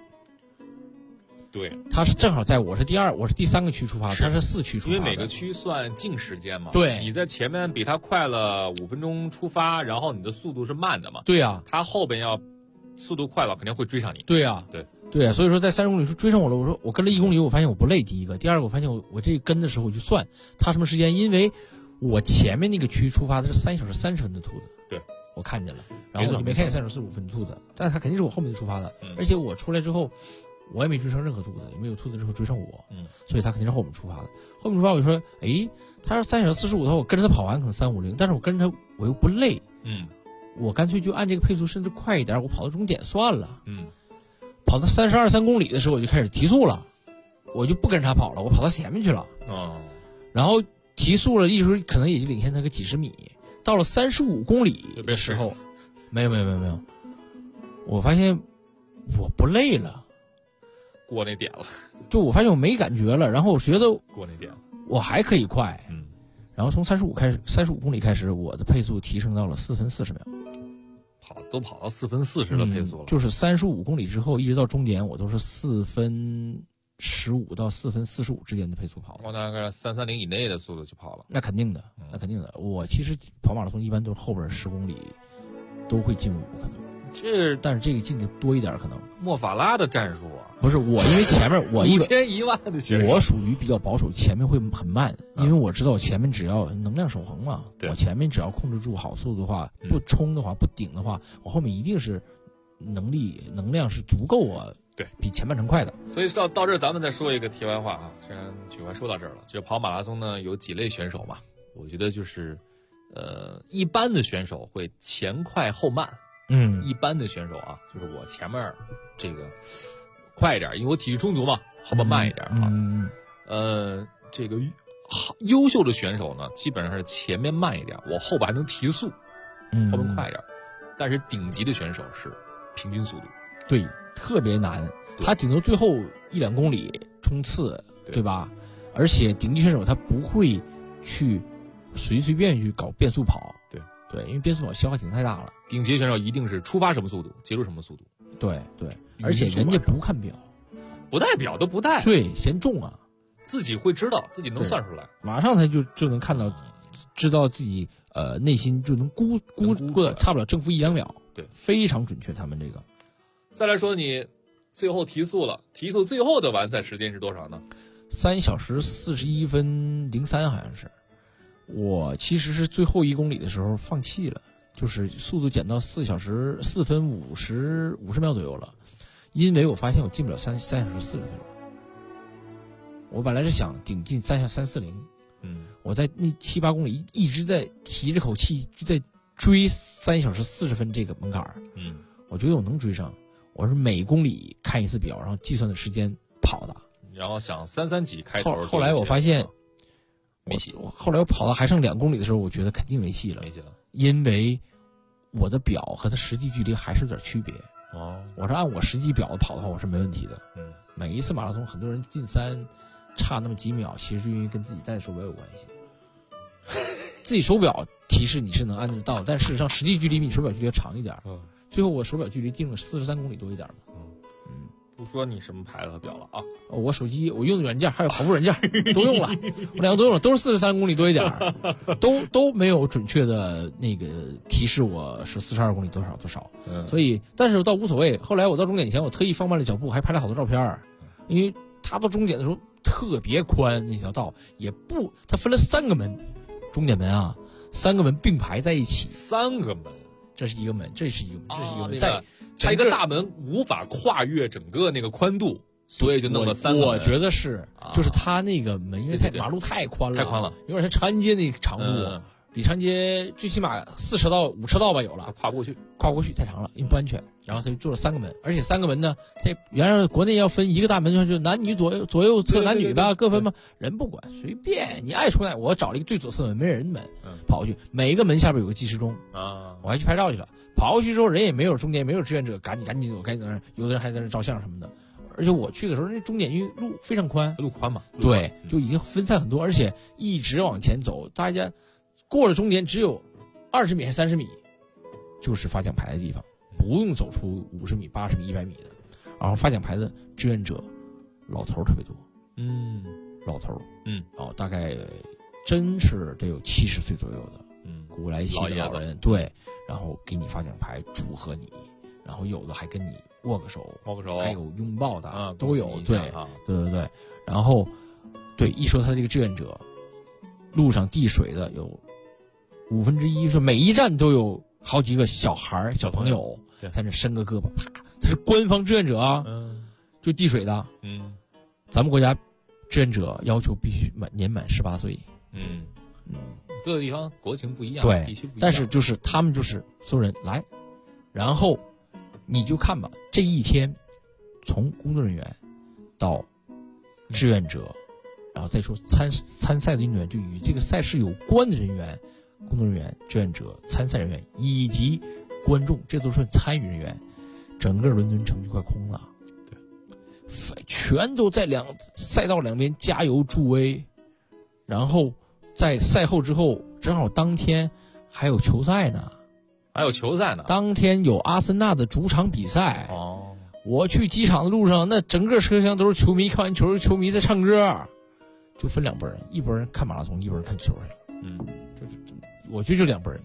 对， 他是正好在我是第2，我是第3个区出发，他是4区出发， 因为每个区算净时间嘛。 对， 你在前面比他快了5分钟出发，然后你的速度是慢的嘛。 对呀， 他后边要速度快了，肯定会追上你。 对呀，对，所以说在30公里处追上我了。我说我跟了1公里，我发现我不累。第一个，第二个，我发现我这跟的时候我就算他什么时间，因为我前面那个区出发的是3小时30分的兔子。 对， 我看见了，然后我就没看见3小时45分的兔子，但是他肯定是我后面就出发的，而且我出来之后。我也没追上任何兔子，也没有兔子之后追上我，所以他肯定是后我们出发的。后面出发我就说，他是3小时45的话，我跟着他跑完可能350，但是我跟着他我又不累，我干脆就按这个配速甚至快一点，我跑到终点算了，跑到3公里的时候我就开始提速了，我就不跟着他跑了，我跑到前面去了，然后提速了，一时可能也就领先他个几十米，到了35公里的时候，没有，我发现我不累了。 过那点了， 就我发现我没感觉了，然后我觉得过那点了， 我还可以快，然后从35公里开始，我的配速提升到了4分40秒， 都跑到4分40的配速了， 就是35公里之后一直到终点，我都是4分 15到4分45之间的配速跑。 大概3:30以内的速度去跑了。 那肯定的，那肯定的。我其实跑马拉松一般都是后边10公里都会进5，可能。但是这个进的多一点可能。 莫法拉的战术啊， 不是我，因为前面我 5000、10000的选手， 我属于比较保守，前面会很慢，因为我知道我前面只要能量守恒嘛，我前面只要控制住好速度的话，不冲的话，不顶的话，我后面一定是能量是足够我比前半程快的。 所以到这儿咱们再说一个题外话啊，既然曲快说到这儿了，就是跑马拉松呢有几类选手嘛，我觉得就是一般的选手会前快后慢。一般的选手啊，就是我前面这个快一点，因为我体力充足嘛，后边慢一点啊。这个优秀的选手呢，基本上是前面慢一点，我后边还能提速，后边快一点。但是顶级的选手是平均速度， 对，特别难。他顶多最后1-2公里冲刺，对吧？而且顶级选手他不会去随便去搞变速跑，对，因为变速跑消耗体太大了。 顶级选手一定是出发什么速度，结束什么速度。 对，而且人家不看表， 不带表都不带。 对，嫌重啊， 自己会知道，自己能算出来， 马上他就能看到，知道自己内心就能估的差不了正负1-2秒。 对，非常准确。他们这个。 再来说你最后提速了，提速最后的完赛时间是多少呢 ？3小时41分03，好像是。我其实是最后1公里的时候放弃了，就是速度减到4分50秒左右了，因为我发现我进不了3小时40分。我本来是想顶进3:40，我在那7-8公里一直在提着口气就在追3小时40分这个门槛，我觉得我能追上。我是每公里看一次表，然后计算的时间跑的， 然后想3:3几开头。 后来我发现。 没戏。 后来我跑到还剩2公里的时候，我觉得肯定没戏了，因为我的表和它实际距离还是有点区别。我是按我实际表跑的话，我是没问题的。每一次马拉松，很多人进3差那么几秒，其实因为跟自己戴手表有关系。自己手表提示你是能按得到，但事实上实际距离比你手表距离要长一点。最后我手表距离定了43公里多一点嘛。 不说你什么牌子的表了啊！ 我手机我用的软件还有跑步软件都用了，我2个都用了，都是43公里多一点，都没有准确的那个提示我是42公里多少。所以，但是我倒无所谓。后来我到终点前，我特意放慢了脚步，还拍了好多照片，因为他到终点的时候特别宽，那条道也不，它分了3个门，终点门啊，3个门并排在一起 ，3个门。 这是一个门，这是一个门，这是一个门， 在它一个大门无法跨越整个那个宽度，所以就弄了3个门。 我觉得是，就是它那个门，因为马路太宽了，有点像长安街那个长度，比长安街最起码4车道、5车道吧有了， 跨不过去太长了，因为不安全。然后他就做了3个门，而且3个门呢，他原来国内要分一个大门，就男女左右侧男女吧，各分嘛，人不管，随便你爱出来。我找了一个最左侧门没人的门，跑过去，每一个门下边有个计时钟啊，我还去拍照去了。跑过去之后，人也没有终点，没有志愿者，赶紧走，赶紧有的人还在那照相什么的。而且我去的时候，那终点因为路非常宽， 路宽嘛， 对，就已经分散很多，而且一直往前走，大家过了终点只有20米还30米，就是发奖牌的地方。不用走出50米、80米、100米的，然后发奖牌的志愿者，老头特别多，老头，大概真是得有70岁左右的，古来稀的老人，对，然后给你发奖牌，祝贺你，然后有的还跟你握个手，还有拥抱的啊，都有，对，然后，对，一说他这个志愿者，路上递水的有1/5，说每一站都有好几个小朋友。在那伸个胳膊，啪，他是官方志愿者啊，就递水的，咱们国家志愿者要求必须年满18岁， 各个地方国情不一样， 对， 地区不一样， 但是就是他们就是所有人来，然后你就看吧，这一天从工作人员到志愿者，然后再说参赛的运动员，就与这个赛事有关的人员，工作人员、志愿者、参赛人员以及观众，这都是参与人员，整个伦敦城就快空了，对，全都在赛道两边加油助威，然后在赛后之后，正好当天还有球赛呢， 当天有阿森纳的主场比赛， 我去机场的路上，那整个车厢都是球迷，看完球球迷在唱歌，就分两拨人，一拨人看马拉松，一拨人看球去了。我觉得就两拨人。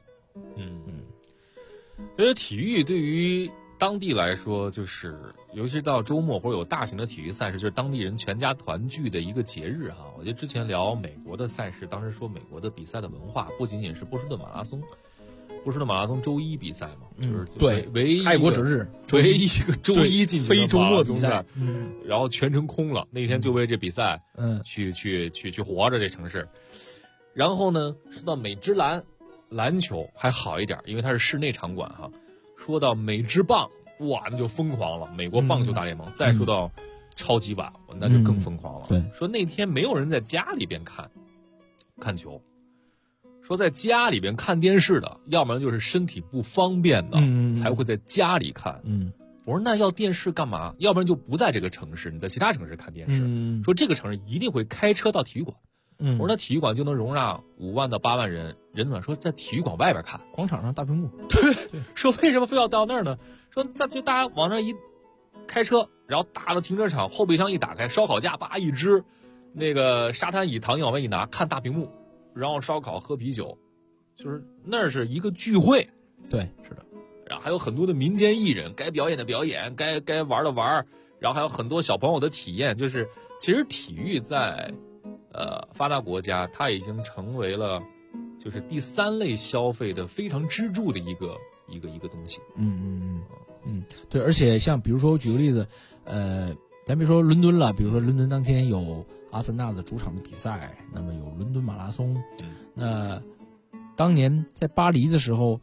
觉得体育对于当地来说，就是尤其到周末或者有大型的体育赛事，就是当地人全家团聚的一个节日哈。我觉得之前聊美国的赛事，当时说美国的比赛的文化不仅仅是波士顿马拉松。波士顿马拉松周一比赛嘛，就是对唯一爱国者日， 唯一一个周一进行的非周末比赛， 然后全程空了。那天就为这比赛，去活着这城市。然后呢，说到美职篮球还好一点，因为它是室内场馆哈。说到美职棒，哇，那就疯狂了，美国棒球大联盟。再说到超级碗，那就更疯狂了。 对， 说那天没有人在家里边看球。说在家里边看电视的，要不然就是身体不方便的，才会在家里看。我说那要电视干嘛？要不然就不在这个城市，你在其他城市看电视。说这个城市一定会开车到体育馆。我说那体育馆就能容纳5万到8万人呢。说在体育馆外边看， 广场上大屏幕。 对，说为什么非要到那儿呢？说大家往那一开车，然后大的停车场后备箱一打开，烧烤架叭一支，那个沙滩椅躺椅往外一拿，看大屏幕。然后烧烤喝啤酒，就是那是一个聚会。 对，是的。 然后还有很多的民间艺人，该表演的表演，该玩的玩，然后还有很多小朋友的体验。就是其实体育在发达国家，它已经成为了就是第3类消费的非常支柱的一个东西。 对，而且像比如说我举个例子，咱别说伦敦了，比如说伦敦当天有阿森纳的主场的比赛，那么有伦敦马拉松。那当年在巴黎的时候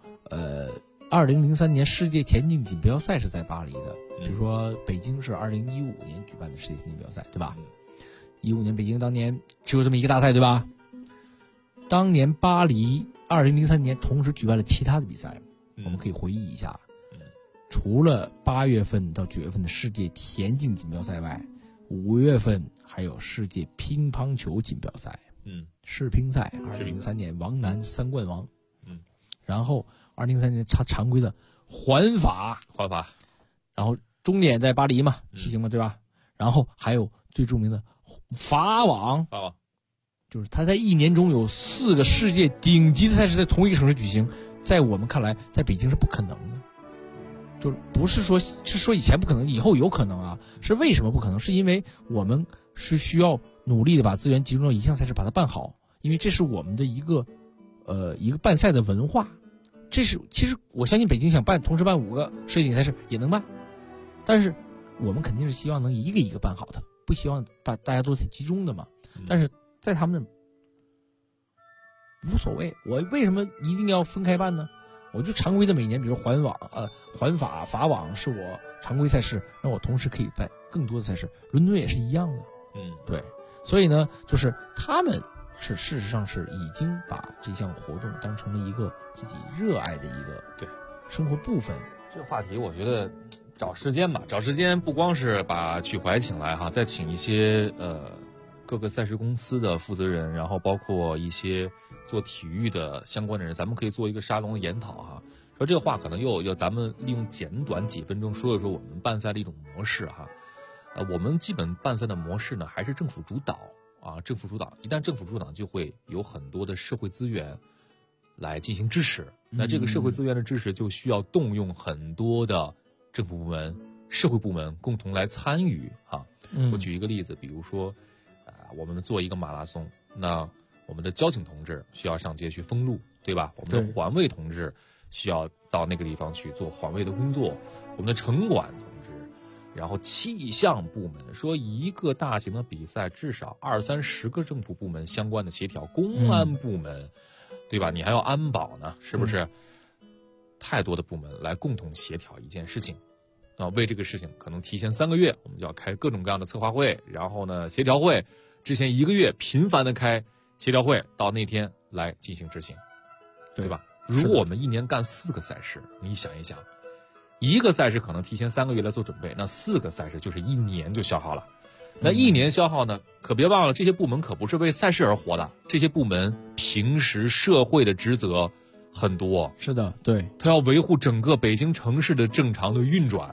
，2003年世界田径锦标赛是在巴黎的。比如说北京是2015年举办的世界田径锦标赛，对吧？15年北京当年只有这么一个大赛，对吧？当年巴黎2003年同时举办了其他的比赛，我们可以回忆一下。除了8月份到9月份的世界田径锦标赛外，5月份还有世界乒乓球锦标赛，世乒赛，2003年王楠3冠王，然后2003年常规的环法，然后终点在巴黎嘛，骑行嘛，对吧？然后还有最著名的法网，就是它在一年中有4个世界顶级的赛事在同一个城市举行，在我们看来，在北京是不可能的。就是不是说是说以前不可能，以后有可能啊？是为什么不可能？是因为我们是需要努力的把资源集中到一项赛事把它办好，因为这是我们的一个办赛的文化。这是其实我相信北京想同时办5个世界赛事也能办，但是我们肯定是希望能一个一个办好的，不希望把大家都挺集中的嘛。但是在他们无所谓，我为什么一定要分开办呢？我就常规的每年，比如环法、法网是我常规赛事，那我同时可以办更多的赛事。伦敦也是一样的，对。所以呢，就是他们是事实上是已经把这项活动当成了一个自己热爱的一个生活部分。 这个话题我觉得找时间不光是把曲怀请来哈，再请一些各个赛事公司的负责人，然后包括一些做体育的相关的人，咱们可以做一个沙龙的研讨哈。说这个话可能又咱们利用简短几分钟说一说我们办赛的一种模式哈。我们基本办赛的模式呢还是政府主导啊，政府主导。一旦政府主导，就会有很多的社会资源来进行支持。那这个社会资源的支持就需要动用很多的政府部门、社会部门共同来参与哈。我举一个例子，比如说我们做一个马拉松，那我们的交警同志需要上街去封路，对吧？我们的环卫同志需要到那个地方去做环卫的工作，我们的城管同志，然后气象部门，说一个大型的比赛至少20-30个政府部门相关的协调，公安部门，对吧？你还要安保呢，是不是？太多的部门来共同协调一件事情。为这个事情可能提前3个月，我们就要开各种各样的策划会，然后呢协调会，之前1个月频繁的开协调会，到那天来进行执行，对吧？如果我们一年干4个赛事，你想一想，一个赛事可能提前3个月来做准备，那4个赛事就是1年就消耗了。那1年消耗呢，可别忘了这些部门可不是为赛事而活的，这些部门平时社会的职责很多。 是的，对， 他要维护整个北京城市的正常的运转，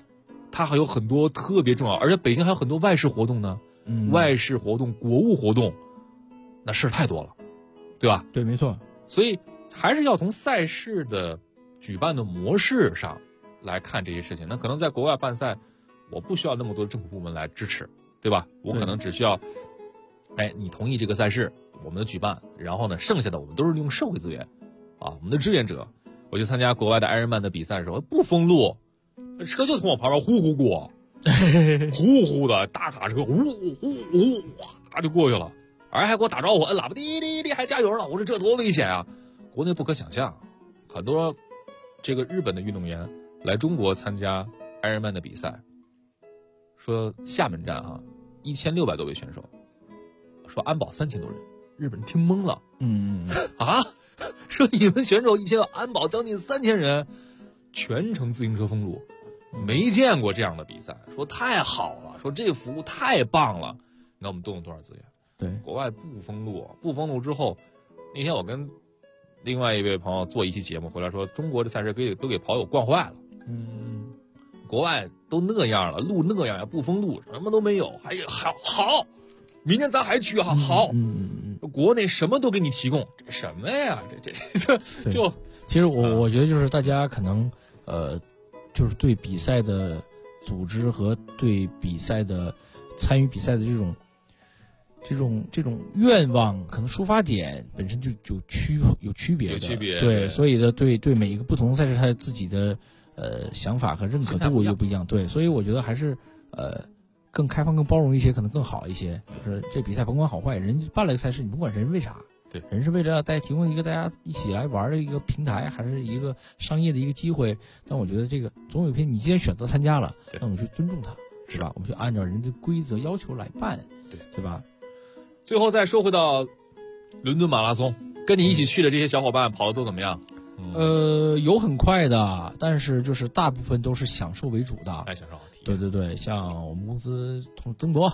它还有很多特别重要，而且北京还有很多外事活动呢。外事活动、国务活动，那事儿太多了，对吧？ 对，没错。 所以还是要从赛事的举办的模式上来看这些事情。那可能在国外办赛，我不需要那么多政府部门来支持，对吧？我可能只需要，你同意这个赛事，我们的举办，然后呢，剩下的我们都是用社会资源，我们的志愿者。我去参加国外的 Ironman 的比赛的时候，不封路，车就从我旁边呼过。呼呼的大卡车，呼就过去了，还给我打招呼，摁喇叭，滴滴滴，还加油呢。我说这多危险啊！国内不可想象，很多这个日本的运动员来中国参加 Ironman 的比赛，说厦门站1600多位选手，说安保3000多人，日本人听懵了。说你们选手1000多，安保将近3000人，全程自行车封路。没见过这样的比赛，说太好了，说这个服务太棒了。那我们动用多少资源？ 对， 国外不封路之后，那天我跟另外一位朋友做一期节目回来说，中国的赛事都给跑友惯坏了。国外都那样了，路那样不封路，什么都没有，好，明天咱还去好。国内什么都给你提供，这什么呀？这就其实我觉得就是大家可能就是对比赛的组织和对比赛的参与比赛的这种愿望，可能出发点本身就有区别的，对，所以呢，对每一个不同的赛事，它自己的想法和认可度又不一样，对，所以我觉得还是更开放、更包容一些，可能更好一些。就是这比赛甭管好坏，人办了个赛事，你不管人为啥。 对， 人是为了大家提供一个大家一起来玩的一个平台，还是一个商业的一个机会？但我觉得这个总有一天你既然选择参加了，那我们去尊重它，是吧？我们就按照人的规则要求来办，对吧？ 最后再说回到伦敦马拉松，跟你一起去的这些小伙伴跑的都怎么样？ 有很快的，但是就是大部分都是享受为主的， 爱享受。 对，像我们公司曾博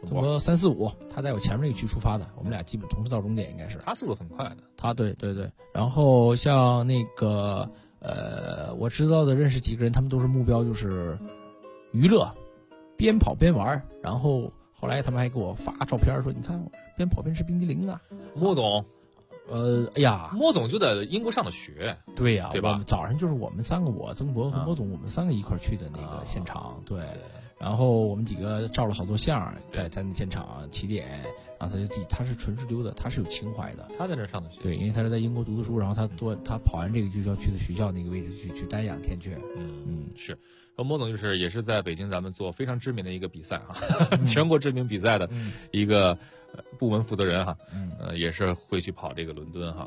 345，他在我前面那个区出发的，我们俩基本同时到终点，应该是。 他速度很快的。 他对。然后像那个我知道的认识几个人，他们都是目标就是娱乐，边跑边玩。然后后来他们还给我发照片说，你看我边跑边吃冰激凌呢。 莫总，莫总就在英国上的学。 对呀， 对吧？ 早上就是我们3个，我曾博和莫总，我们3个一块去的那个现场，对。然后我们几个照了好多相，在那现场起点，然后他就他是纯是溜的，他是有情怀的。 他在那上的学， 对，因为他是在英国读的书，然后他跑完这个就要去的学校那个位置去待2天去。 是。莫总也是在北京咱们做非常知名的一个比赛全国知名比赛的一个部门负责人也是会去跑这个伦敦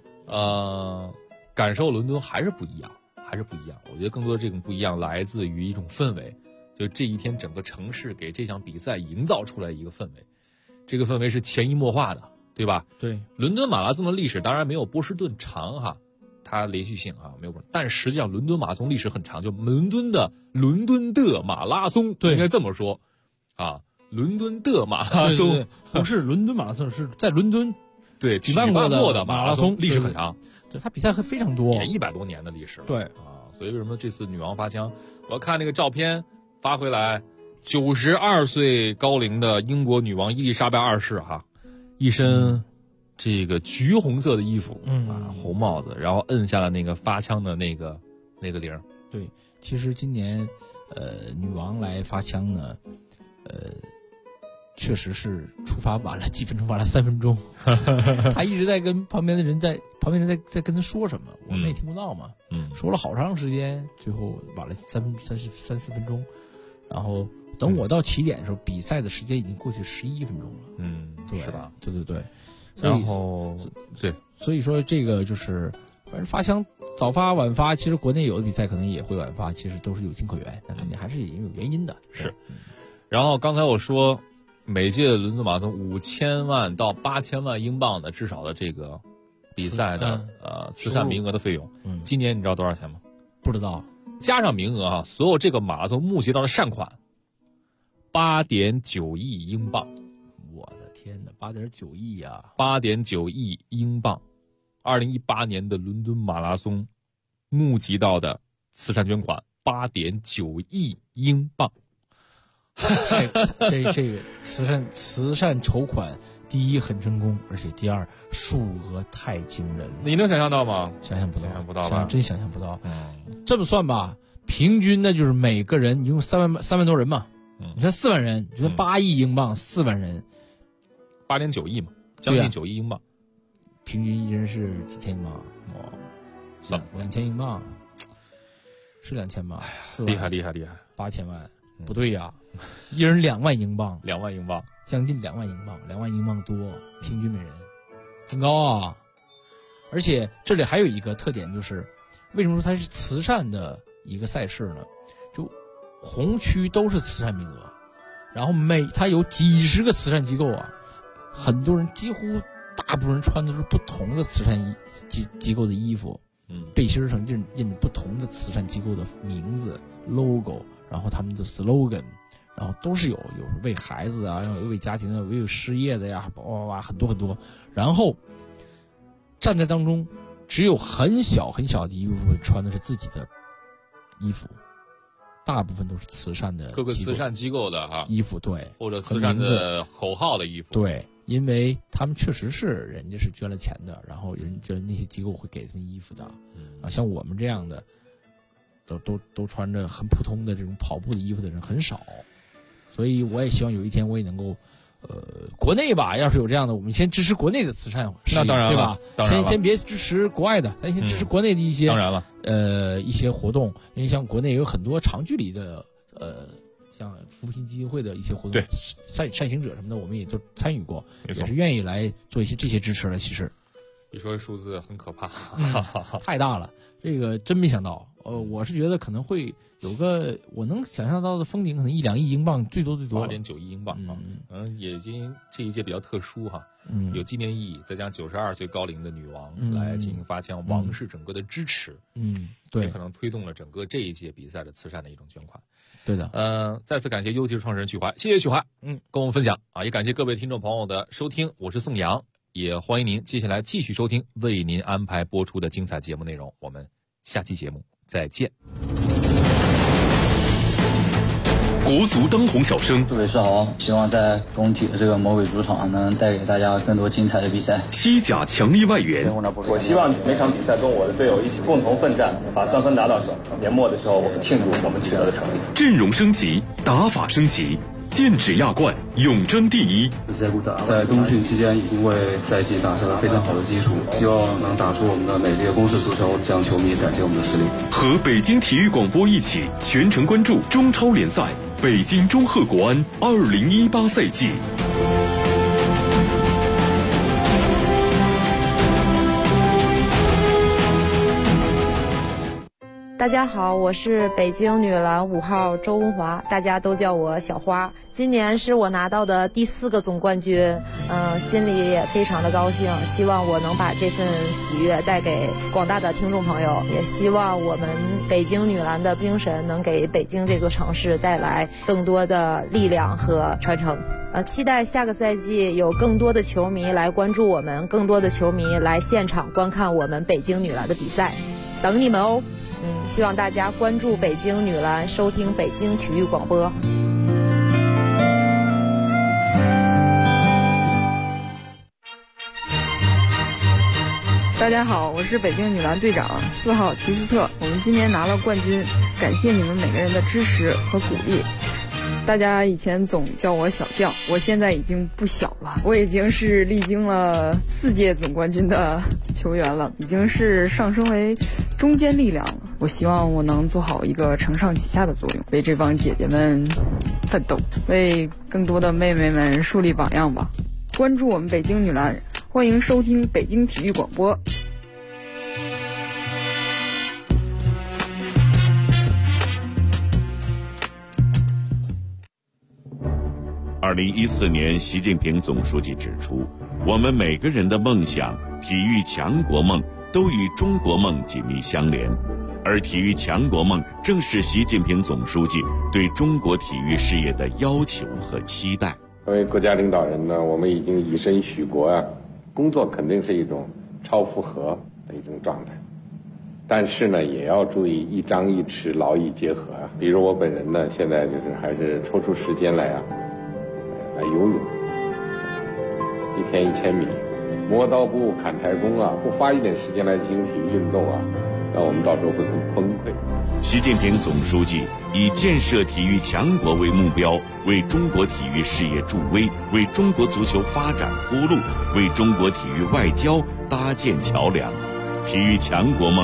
感受伦敦还是不一样。我觉得更多的这种不一样来自于一种氛围。就这一天整个城市给这场比赛营造出来一个氛围，这个氛围是潜移默化的，对吧？ 对。 伦敦马拉松的历史当然没有波士顿长它连续性没有，但实际上伦敦马拉松历史很长，就伦敦的马拉松，对，应该这么说伦敦的马拉松， 对，不是伦敦马拉松，是在伦敦对举办过的马拉松，历史很长， 对，它比赛非常多， 也100多年的历史了， 对所以为什么这次女王发枪，我看那个照片发回来，92岁高龄的英国女王伊丽莎白2世一身这个橘红色的衣服，红帽子，然后摁下了那个发枪的那个铃。 对，其实今年女王来发枪呢，确实是出发晚了几分钟，晚了3分钟。她一直在跟旁边的人在跟她说什么，我们也听不到嘛。说了好长时间，最后晚了3-4分钟。然后等我到起点的时候，比赛的时间已经过去11分钟了。对， 是吧？ 对。 然后对， 所以说这个就是反正发枪早发晚发，其实国内有的比赛可能也会晚发，其实都是有情可原，但肯定还是有原因的。 是。然后刚才我说每届的伦敦马拉松5000万到8000万英镑的至少的这个比赛的慈善名额的费用，今年你知道多少钱吗？ 不知道。 加上名额所有这个马拉松募集到的善款8.9亿英镑。 我的天哪，8.9亿呀 ！8.9亿英镑，2018年的伦敦马拉松募集到的慈善捐款 8.9亿英镑。 这个慈善筹款，第一很成功，而且第二数额太惊人了。 你能想象到吗？ 想象不到吧？真想象不到。这么算吧，平均呢就是每个人一共3万多人嘛。你说4万人，你说8亿英镑，4万人 ，8.9亿嘛，将近9亿英镑。 平均一人是几千英镑？算2000英镑，是2000吧？4万， 厉害 ，8000万，不对呀，一人2万英镑 ，2万英镑， 将近2万英镑，2万英镑多，平均每人，很高啊！而且这里还有一个特点就是，为什么说它是慈善的一个赛事呢？就红区都是慈善名额，然后它有几十个慈善机构啊，很多人几乎大部分人穿的是不同的慈善机构的衣服，背心上印着不同的慈善机构的名字 logo， 然后他们的 slogan， 然后都是有为孩子啊，有为家庭的，有失业的呀，很多，然后站在当中，只有很小的一部分穿的是自己的衣服，大部分都是慈善的各个慈善机构的衣服，对， 或者慈善的口号的衣服， 对。因为他们确实是人家是捐了钱的，然后人家那些机构会给他们衣服的，像我们这样的，都穿着很普通的这种跑步的衣服的人很少，所以我也希望有一天我也能够，国内吧，要是有这样的，我们先支持国内的慈善事业， 那当然了， 对吧？先别支持国外的，咱先支持国内的一些， 当然了， 一些活动，因为像国内有很多长距离的，像扶贫基金会的一些活动， 对， 善行者什么的，我们也都参与过，也是愿意来做一些这些支持的。其实， 你说数字很可怕， 太大了，这个真没想到。我是觉得可能会有个我能想象到的封顶，可能1-2亿英镑，最多 8.9亿英镑啊。也因这一届比较特殊哈，有纪念意义，再加92岁高龄的女王来进行发枪，王室整个的支持， 对， 也可能推动了整个这一届比赛的慈善的一种捐款。 对的， 再次感谢优吉创始人曲怀，谢谢曲怀，跟我们分享啊，也感谢各位听众朋友的收听，我是宋阳，也欢迎您接下来继续收听为您安排播出的精彩节目内容，我们下期节目再见。 国足当红小生， 各位是好，希望在工体的这个魔鬼主场能带给大家更多精彩的比赛。 西甲强力外援， 我希望每场比赛跟我的队友一起共同奋战，把3分拿到手。年末的时候，我们庆祝我们取得的成绩。 阵容升级，打法升级，剑指亚冠，永争第一。 在冬训期间，已经为赛季打下了非常好的基础，希望能打出我们的美丽的攻势足球，向球迷展现我们的实力。 和北京体育广播一起全程关注中超联赛。北京中赫国安2018赛季。 大家好，我是北京女篮5号周文华，大家都叫我小花。今年是我拿到的第4个总冠军，心里也非常的高兴，希望我能把这份喜悦带给广大的听众朋友，也希望我们北京女篮的精神能给北京这座城市带来更多的力量和传承。期待下个赛季有更多的球迷来关注我们，更多的球迷来现场观看我们北京女篮的比赛，等你们哦。希望大家关注北京女篮，收听北京体育广播。 大家好，我是北京女篮队长4号齐斯特，我们今年拿了冠军，感谢你们每个人的支持和鼓励。大家以前总叫我小将，我现在已经不小了，我已经是历经了4届总冠军的球员了，已经是上升为中坚力量了。我希望我能做好一个承上启下的作用，为这帮姐姐们奋斗，为更多的妹妹们树立榜样吧。关注我们北京女篮，欢迎收听北京体育广播。 2014年，习近平总书记指出，我们每个人的梦想、体育强国梦都与中国梦紧密相连，而体育强国梦正是习近平总书记对中国体育事业的要求和期待。 作为国家领导人呢，我们已经以身许国啊，工作肯定是一种超负荷的一种状态。 但是呢，也要注意一张一弛，劳逸结合啊。比如我本人呢，现在就是还是抽出时间来游泳，1天1000米，磨刀不误砍柴工啊，不花一点时间来进行体育运动啊，那我们到时候会很崩溃。 习近平总书记以建设体育强国为目标，为中国体育事业助威，为中国足球发展铺路，为中国体育外交搭建桥梁。体育强国梦